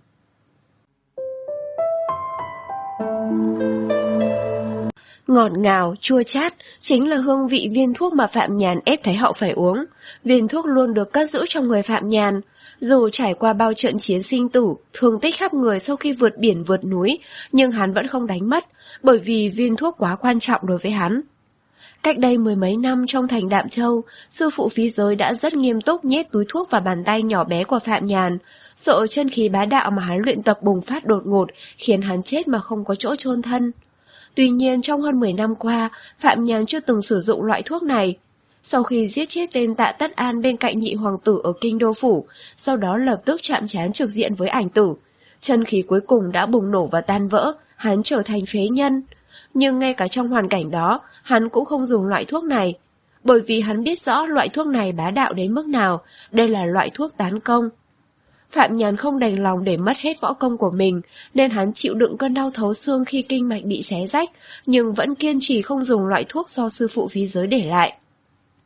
Ngọt ngào, chua chát chính là hương vị viên thuốc mà Phạm Nhàn ép Thái hậu phải uống. Viên thuốc luôn được cất giữ trong người Phạm Nhàn. Dù trải qua bao trận chiến sinh tử, thương tích khắp người sau khi vượt biển vượt núi, nhưng hắn vẫn không đánh mất, bởi vì viên thuốc quá quan trọng đối với hắn. Cách đây mười mấy năm trong thành Đạm Châu, sư phụ Phí Giới đã rất nghiêm túc nhét túi thuốc vào bàn tay nhỏ bé của Phạm Nhàn, sợ chân khí bá đạo mà hắn luyện tập bùng phát đột ngột, khiến hắn chết mà không có chỗ chôn thân. Tuy nhiên trong hơn mười năm qua, Phạm Nhàn chưa từng sử dụng loại thuốc này. Sau khi giết chết tên Tạ Tất An bên cạnh nhị hoàng tử ở Kinh Đô Phủ, sau đó lập tức chạm trán trực diện với Ảnh Tử, chân khí cuối cùng đã bùng nổ và tan vỡ, hắn trở thành phế nhân. Nhưng ngay cả trong hoàn cảnh đó, hắn cũng không dùng loại thuốc này, bởi vì hắn biết rõ loại thuốc này bá đạo đến mức nào, đây là loại thuốc tán công. Phạm Nhàn không đành lòng để mất hết võ công của mình, nên hắn chịu đựng cơn đau thấu xương khi kinh mạch bị xé rách, nhưng vẫn kiên trì không dùng loại thuốc do sư phụ Phí Giới để lại.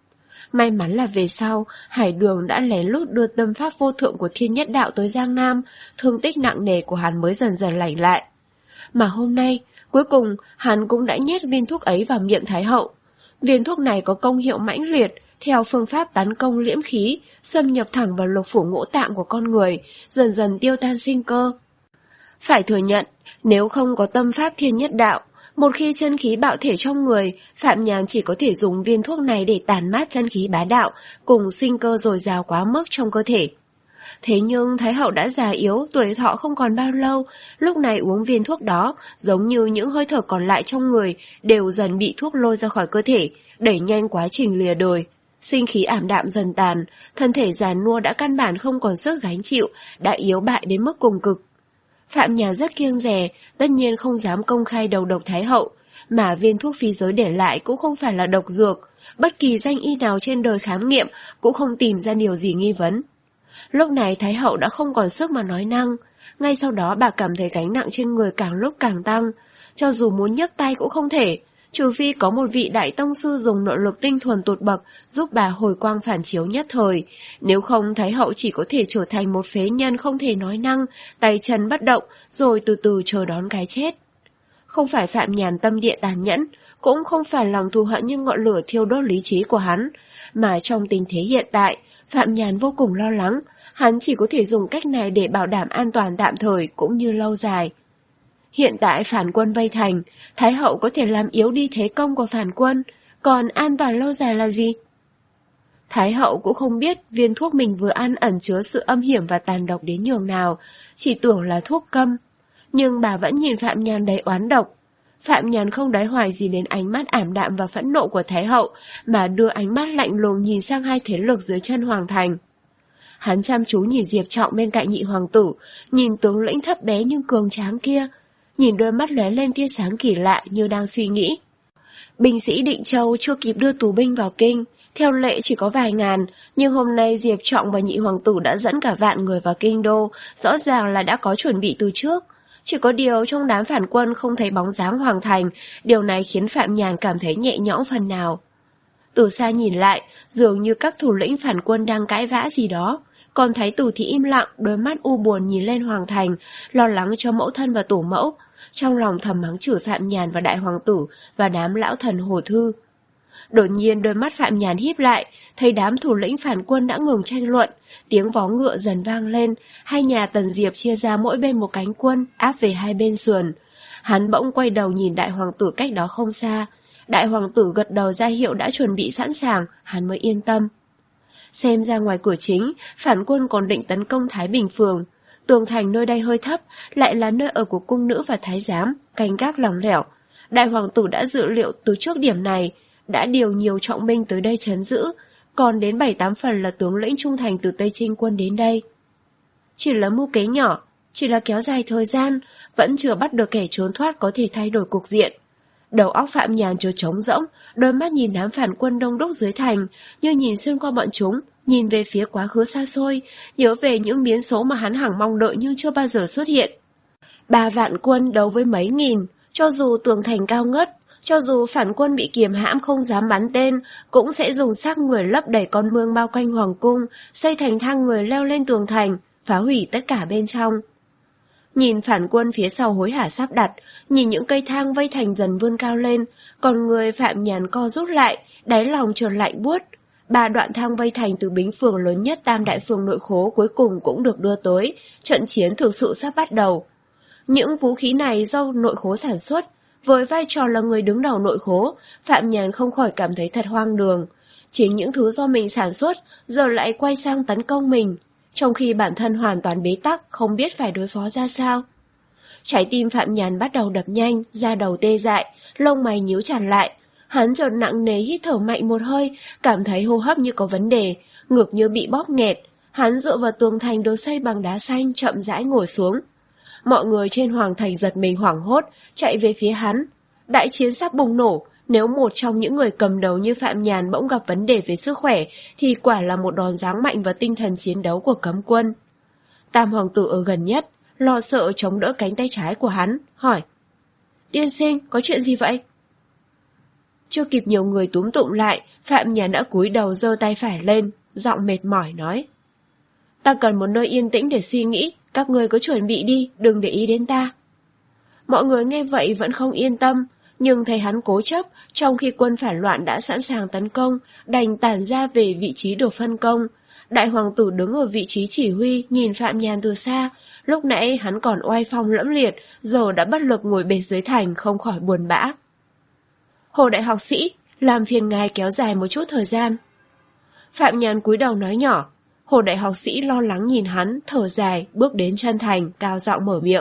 May mắn là về sau, Hải Đường đã lén lút đưa tâm pháp vô thượng của Thiên Nhất Đạo tới Giang Nam, thương tích nặng nề của hắn mới dần dần lành lại. Mà hôm nay, cuối cùng, hắn cũng đã nhét viên thuốc ấy vào miệng Thái hậu. Viên thuốc này có công hiệu mãnh liệt, theo phương pháp tấn công liễm khí, xâm nhập thẳng vào lục phủ ngũ tạng của con người, dần dần tiêu tan sinh cơ. Phải thừa nhận, nếu không có tâm pháp Thiên Nhất Đạo, một khi chân khí bạo thể trong người, Phạm Nhàn chỉ có thể dùng viên thuốc này để tản mát chân khí bá đạo, cùng sinh cơ dồi dào quá mức trong cơ thể. Thế nhưng Thái hậu đã già yếu, tuổi thọ không còn bao lâu, lúc này uống viên thuốc đó, giống như những hơi thở còn lại trong người, đều dần bị thuốc lôi ra khỏi cơ thể, đẩy nhanh quá trình lìa đời. Sinh khí ảm đạm dần tàn, thân thể già nua đã căn bản không còn sức gánh chịu, đã yếu bại đến mức cùng cực. Phạm Nhàn rất kiêng dè, tất nhiên không dám công khai đầu độc Thái hậu, mà viên thuốc phi giới để lại cũng không phải là độc dược, bất kỳ danh y nào trên đời khám nghiệm cũng không tìm ra điều gì nghi vấn. Lúc này Thái hậu đã không còn sức mà nói năng, ngay sau đó bà cảm thấy gánh nặng trên người càng lúc càng tăng, cho dù muốn nhấc tay cũng không thể, trừ phi có một vị đại tông sư dùng nội lực tinh thuần tột bậc giúp bà hồi quang phản chiếu nhất thời, nếu không Thái hậu chỉ có thể trở thành một phế nhân không thể nói năng, tay chân bất động rồi từ từ chờ đón cái chết. Không phải Phạm Nhàn tâm địa tàn nhẫn, cũng không phải lòng thù hận như ngọn lửa thiêu đốt lý trí của hắn, mà trong tình thế hiện tại, Phạm Nhàn vô cùng lo lắng, hắn chỉ có thể dùng cách này để bảo đảm an toàn tạm thời cũng như lâu dài. Hiện tại phản quân vây thành, Thái hậu có thể làm yếu đi thế công của phản quân, còn an toàn lâu dài là gì? Thái hậu cũng không biết viên thuốc mình vừa ăn ẩn chứa sự âm hiểm và tàn độc đến nhường nào, chỉ tưởng là thuốc câm. Nhưng bà vẫn nhìn Phạm Nhàn đầy oán độc. Phạm Nhàn không đói hoài gì đến ánh mắt ảm đạm và phẫn nộ của Thái hậu, mà đưa ánh mắt lạnh lùng nhìn sang hai thế lực dưới chân hoàng thành. Hắn chăm chú nhìn Diệp Trọng bên cạnh nhị hoàng tử, nhìn tướng lĩnh thấp bé nhưng cường tráng kia, nhìn đôi mắt lóe lên tia sáng kỳ lạ như đang suy nghĩ. Binh sĩ Định Châu chưa kịp đưa tù binh vào kinh, theo lệ chỉ có vài ngàn, nhưng hôm nay Diệp Trọng và nhị hoàng tử đã dẫn cả vạn người vào kinh đô, rõ ràng là đã có chuẩn bị từ trước. Chỉ có điều trong đám phản quân không thấy bóng dáng hoàng thành, điều này khiến Phạm Nhàn cảm thấy nhẹ nhõm phần nào. Từ xa nhìn lại, dường như các thủ lĩnh phản quân đang cãi vã gì đó, còn Thái tử thì im lặng, đôi mắt u buồn nhìn lên hoàng thành, lo lắng cho mẫu thân và tổ mẫu, trong lòng thầm mắng chửi Phạm Nhàn và đại hoàng tử và đám lão thần Hồ Thư. Đột nhiên đôi mắt Phạm Nhàn híp lại, thấy đám thủ lĩnh phản quân đã ngừng tranh luận, tiếng vó ngựa dần vang lên, hai nhà Tần Diệp chia ra mỗi bên một cánh quân, áp về hai bên sườn. Hắn bỗng quay đầu nhìn đại hoàng tử cách đó không xa, đại hoàng tử gật đầu ra hiệu đã chuẩn bị sẵn sàng, hắn mới yên tâm. Xem ra ngoài cửa chính, phản quân còn định tấn công Thái Bình Phường. Tường thành nơi đây hơi thấp, lại là nơi ở của cung nữ và thái giám, canh gác lỏng lẻo. Đại hoàng tử đã dự liệu từ trước điểm này, đã điều nhiều trọng binh tới đây trấn giữ, còn đến bảy tám phần là tướng lĩnh trung thành từ Tây Trinh quân đến đây. Chỉ là mưu kế nhỏ, chỉ là kéo dài thời gian, vẫn chưa bắt được kẻ trốn thoát có thể thay đổi cục diện. Đầu óc Phạm Nhàn chưa trống rỗng, đôi mắt nhìn đám phản quân đông đúc dưới thành, như nhìn xuyên qua bọn chúng, nhìn về phía quá khứ xa xôi, nhớ về những biến số mà hắn hằng mong đợi nhưng chưa bao giờ xuất hiện. Ba vạn quân đấu với mấy nghìn, cho dù tường thành cao ngất, cho dù phản quân bị kiềm hãm không dám bắn tên, cũng sẽ dùng xác người lấp đầy con mương bao quanh hoàng cung, xây thành thang người leo lên tường thành, phá hủy tất cả bên trong. Nhìn phản quân phía sau hối hả sắp đặt, nhìn những cây thang vây thành dần vươn cao lên, còn người Phạm Nhàn co rút lại, đáy lòng chợt lạnh buốt. Ba đoạn thang vây thành từ Bính Phường lớn nhất Tam Đại Phường nội khố cuối cùng cũng được đưa tới, trận chiến thực sự sắp bắt đầu. Những vũ khí này do nội khố sản xuất, với vai trò là người đứng đầu nội khố, Phạm Nhàn không khỏi cảm thấy thật hoang đường. Chính những thứ do mình sản xuất, giờ lại quay sang tấn công mình, trong khi bản thân hoàn toàn bế tắc, không biết phải đối phó ra sao. Trái tim Phạm Nhàn bắt đầu đập nhanh, da đầu tê dại, lông mày nhíu chặt lại. Hắn chợt nặng nề hít thở mạnh một hơi, cảm thấy hô hấp như có vấn đề, ngực như bị bóp nghẹt. Hắn dựa vào tường thành được xây bằng đá xanh, chậm rãi ngồi xuống. Mọi người trên hoàng thành giật mình hoảng hốt, chạy về phía hắn. Đại chiến sắp bùng nổ, nếu một trong những người cầm đầu như Phạm Nhàn bỗng gặp vấn đề về sức khỏe, thì quả là một đòn giáng mạnh vào tinh thần chiến đấu của cấm quân. Tam hoàng tử ở gần nhất, lo sợ chống đỡ cánh tay trái của hắn, hỏi: Tiên sinh, có chuyện gì vậy? chưa kịp nhiều người túm tụm lại, Phạm Nhàn đã cúi đầu giơ tay phải lên, giọng mệt mỏi nói: Ta cần một nơi yên tĩnh để suy nghĩ, các ngươi cứ chuẩn bị đi, đừng để ý đến ta. Mọi người nghe vậy vẫn không yên tâm, nhưng thấy hắn cố chấp, trong khi quân phản loạn đã sẵn sàng tấn công, đành tản ra về vị trí được phân công. Đại hoàng tử đứng ở vị trí chỉ huy, nhìn Phạm Nhàn từ xa. Lúc nãy hắn còn oai phong lẫm liệt, giờ đã bất lực ngồi bệt dưới thành, không khỏi buồn bã. Hồ đại học sĩ, làm phiền ngài kéo dài một chút thời gian. Phạm Nhàn cúi đầu nói nhỏ. Hồ đại học sĩ lo lắng nhìn hắn, thở dài, bước đến chân thành, cao giọng mở miệng.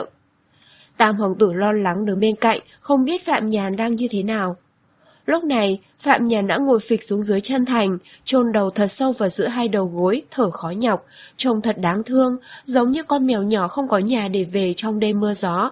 Tam hoàng tử lo lắng đứng bên cạnh, không biết Phạm Nhàn đang như thế nào. Lúc này, Phạm Nhàn đã ngồi phịch xuống dưới chân thành, chôn đầu thật sâu vào giữa hai đầu gối, thở khó nhọc, trông thật đáng thương, giống như con mèo nhỏ không có nhà để về trong đêm mưa gió.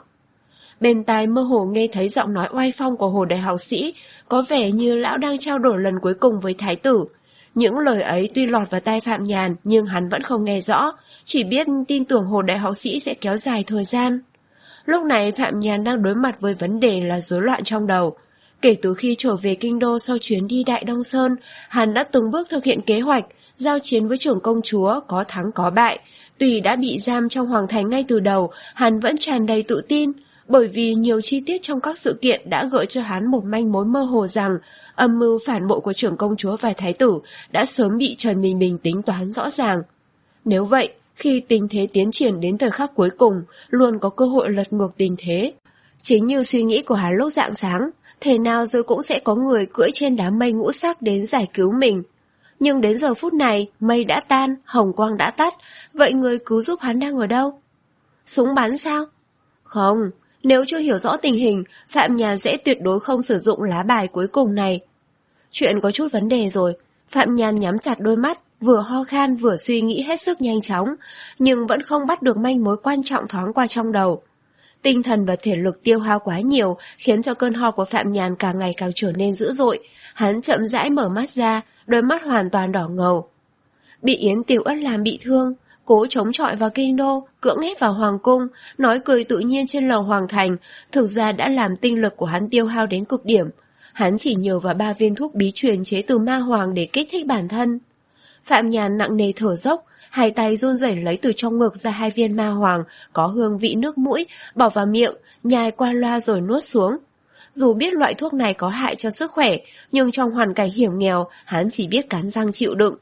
Bên tai mơ hồ nghe thấy giọng nói oai phong của Hồ đại học sĩ, có vẻ như lão đang trao đổi lần cuối cùng với thái tử. Những lời ấy tuy lọt vào tai Phạm Nhàn nhưng hắn vẫn không nghe rõ, chỉ biết tin tưởng Hồ đại học sĩ sẽ kéo dài thời gian. Lúc này Phạm Nhàn đang đối mặt với vấn đề là rối loạn trong đầu. Kể từ khi trở về kinh đô sau chuyến đi Đại Đông Sơn, hắn đã từng bước thực hiện kế hoạch, giao chiến với trưởng công chúa, có thắng có bại. Tuy đã bị giam trong hoàng thành ngay từ đầu, hắn vẫn tràn đầy tự tin, bởi vì nhiều chi tiết trong các sự kiện đã gợi cho hắn một manh mối mơ hồ rằng âm mưu phản bội của trưởng công chúa và thái tử đã sớm bị Trần Bình Bình tính toán rõ ràng. Nếu vậy, khi tình thế tiến triển đến thời khắc cuối cùng, luôn có cơ hội lật ngược tình thế. Chính như suy nghĩ của hắn lúc rạng sáng, thế nào rồi cũng sẽ có người cưỡi trên đám mây ngũ sắc đến giải cứu mình. Nhưng đến giờ phút này, mây đã tan, hồng quang đã tắt, vậy người cứu giúp hắn đang ở đâu? Súng bắn sao? Không, nếu chưa hiểu rõ tình hình, Phạm Nhàn sẽ tuyệt đối không sử dụng lá bài cuối cùng này. Chuyện có chút vấn đề rồi, Phạm Nhàn nhắm chặt đôi mắt, vừa ho khan vừa suy nghĩ hết sức nhanh chóng, nhưng vẫn không bắt được manh mối quan trọng thoáng qua trong đầu. Tinh thần và thể lực tiêu hao quá nhiều khiến cho cơn ho của Phạm Nhàn càng ngày càng trở nên dữ dội. Hắn chậm rãi mở mắt ra, đôi mắt hoàn toàn đỏ ngầu. Bị Yến Tiểu Ất làm bị thương, cố chống chọi vào kinh đô, cưỡng ép vào hoàng cung, nói cười tự nhiên trên lầu hoàng thành, thực ra đã làm tinh lực của hắn tiêu hao đến cực điểm. Hắn chỉ nhờ vào ba viên thuốc bí truyền chế từ ma hoàng để kích thích bản thân. Phạm Nhàn nặng nề thở dốc, hai tay run rẩy lấy từ trong ngực ra hai viên ma hoàng có hương vị nước mũi, bỏ vào miệng, nhai qua loa rồi nuốt xuống. Dù biết loại thuốc này có hại cho sức khỏe, nhưng trong hoàn cảnh hiểm nghèo, hắn chỉ biết cắn răng chịu đựng.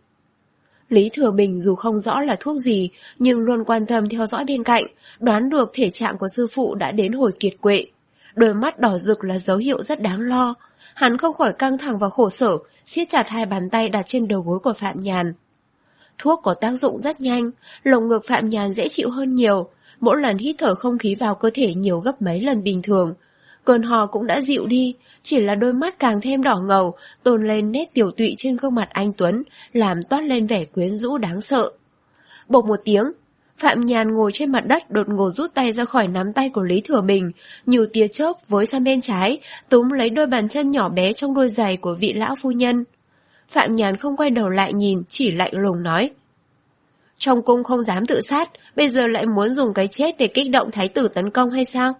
Lý Thừa Bình dù không rõ là thuốc gì, nhưng luôn quan tâm theo dõi bên cạnh, đoán được thể trạng của sư phụ đã đến hồi kiệt quệ. Đôi mắt đỏ rực là dấu hiệu rất đáng lo. Hắn không khỏi căng thẳng và khổ sở, siết chặt hai bàn tay đặt trên đầu gối của Phạm Nhàn. Thuốc có tác dụng rất nhanh, lồng ngực Phạm Nhàn dễ chịu hơn nhiều, mỗi lần hít thở không khí vào cơ thể nhiều gấp mấy lần bình thường. Cơn ho cũng đã dịu đi, chỉ là đôi mắt càng thêm đỏ ngầu, tôn lên nét tiểu tụy trên gương mặt anh Tuấn, làm toát lên vẻ quyến rũ đáng sợ. Bột một tiếng, Phạm Nhàn ngồi trên mặt đất đột ngột rút tay ra khỏi nắm tay của Lý Thừa Bình, như tia chớp với sang bên trái, túm lấy đôi bàn chân nhỏ bé trong đôi giày của vị lão phu nhân. Phạm Nhàn không quay đầu lại nhìn, chỉ lạnh lùng nói. Trong cung không dám tự sát, bây giờ lại muốn dùng cái chết để kích động thái tử tấn công hay sao?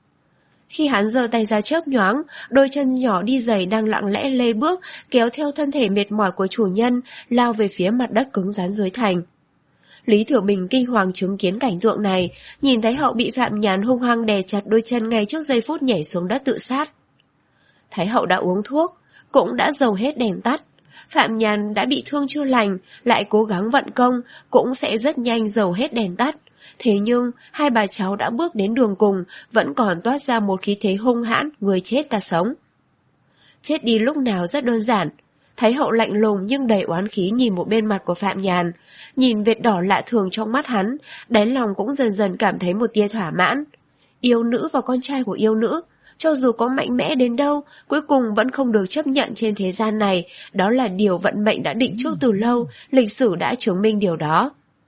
Khi hắn giơ tay ra chớp nhoáng, đôi chân nhỏ đi giày đang lặng lẽ lê bước, kéo theo thân thể mệt mỏi của chủ nhân, lao về phía mặt đất cứng rắn dưới thành. Lý Thừa Bình kinh hoàng chứng kiến cảnh tượng này, nhìn thấy hậu bị Phạm Nhàn hung hăng đè chặt đôi chân ngay trước giây phút nhảy xuống đất tự sát. Thái hậu đã uống thuốc, cũng đã dầu hết đèn tắt. Phạm Nhàn đã bị thương chưa lành, lại cố gắng vận công, cũng sẽ rất nhanh dầu hết đèn tắt. Thế nhưng, hai bà cháu đã bước đến đường cùng, vẫn còn toát ra một khí thế hung hãn, người chết ta sống. Chết đi lúc nào rất đơn giản. Thái hậu lạnh lùng nhưng đầy oán khí nhìn một bên mặt của Phạm Nhàn. Nhìn vệt đỏ lạ thường trong mắt hắn, đáy lòng cũng dần dần cảm thấy một tia thỏa mãn. Yêu nữ và con trai của yêu nữ, cho dù có mạnh mẽ đến đâu, cuối cùng vẫn không được chấp nhận trên thế gian này. Đó là điều vận mệnh đã định trước từ lâu, lịch sử đã chứng minh điều đó.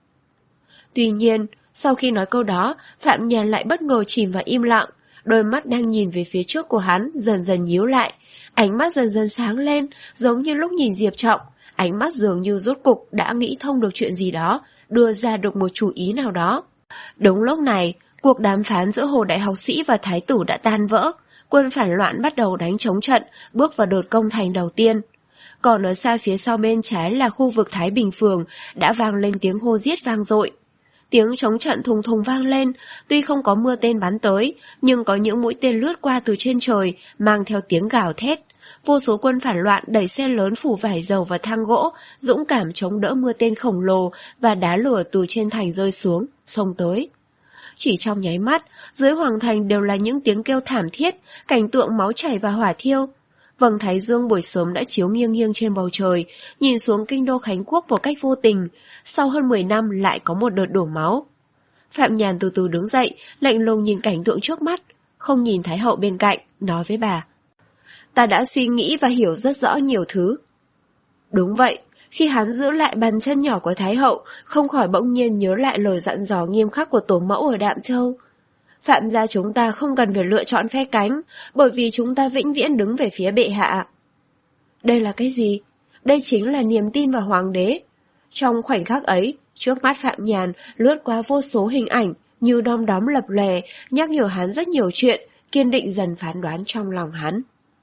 Tuy nhiên, sau khi nói câu đó, Phạm Nhàn lại bất ngờ chìm vào im lặng. Đôi mắt đang nhìn về phía trước của hắn dần dần nhíu lại, ánh mắt dần dần sáng lên, giống như lúc nhìn Diệp Trọng. Ánh mắt dường như rốt cục đã nghĩ thông được chuyện gì đó, đưa ra được một chủ ý nào đó. Đúng lúc này, cuộc đàm phán giữa Hồ đại học sĩ và thái tử đã tan vỡ. Quân phản loạn bắt đầu đánh chống trận, bước vào đợt công thành đầu tiên. Còn ở xa phía sau bên trái là khu vực Thái Bình Phường, đã vang lên tiếng hô giết vang dội. Tiếng chống trận thùng thùng vang lên, tuy không có mưa tên bắn tới, nhưng có những mũi tên lướt qua từ trên trời, mang theo tiếng gào thét. Vô số quân phản loạn đẩy xe lớn phủ vải dầu và thang gỗ, dũng cảm chống đỡ mưa tên khổng lồ và đá lửa từ trên thành rơi xuống, xông tới. Chỉ trong nháy mắt, dưới hoàng thành đều là những tiếng kêu thảm thiết, cảnh tượng máu chảy và hỏa thiêu. Vầng thái dương buổi sớm đã chiếu nghiêng nghiêng trên bầu trời, nhìn xuống kinh đô Khánh Quốc một cách vô tình. Sau hơn mười năm lại có một đợt đổ máu. Phạm Nhàn từ từ đứng dậy, lạnh lùng nhìn cảnh tượng trước mắt, không nhìn Thái hậu bên cạnh, nói với bà. Ta đã suy nghĩ và hiểu rất rõ nhiều thứ. Đúng vậy, khi hắn giữ lại bàn chân nhỏ của Thái hậu, không khỏi bỗng nhiên nhớ lại lời dặn dò nghiêm khắc của tổ mẫu ở Đạm Châu. Phạm gia chúng ta không cần phải lựa chọn phe cánh, bởi vì chúng ta vĩnh viễn đứng về phía bệ hạ. Đây là cái gì? Đây chính là niềm tin vào hoàng đế. Trong khoảnh khắc ấy, trước mắt Phạm Nhàn lướt qua vô số hình ảnh, như đom đóm lập lè, nhắc nhở hắn rất nhiều chuyện, kiên định dần phán đoán trong lòng hắn.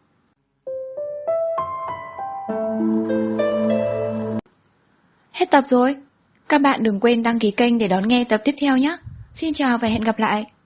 Hết tập rồi. Các bạn đừng quên đăng ký kênh để đón nghe tập tiếp theo nhé. Xin chào và hẹn gặp lại.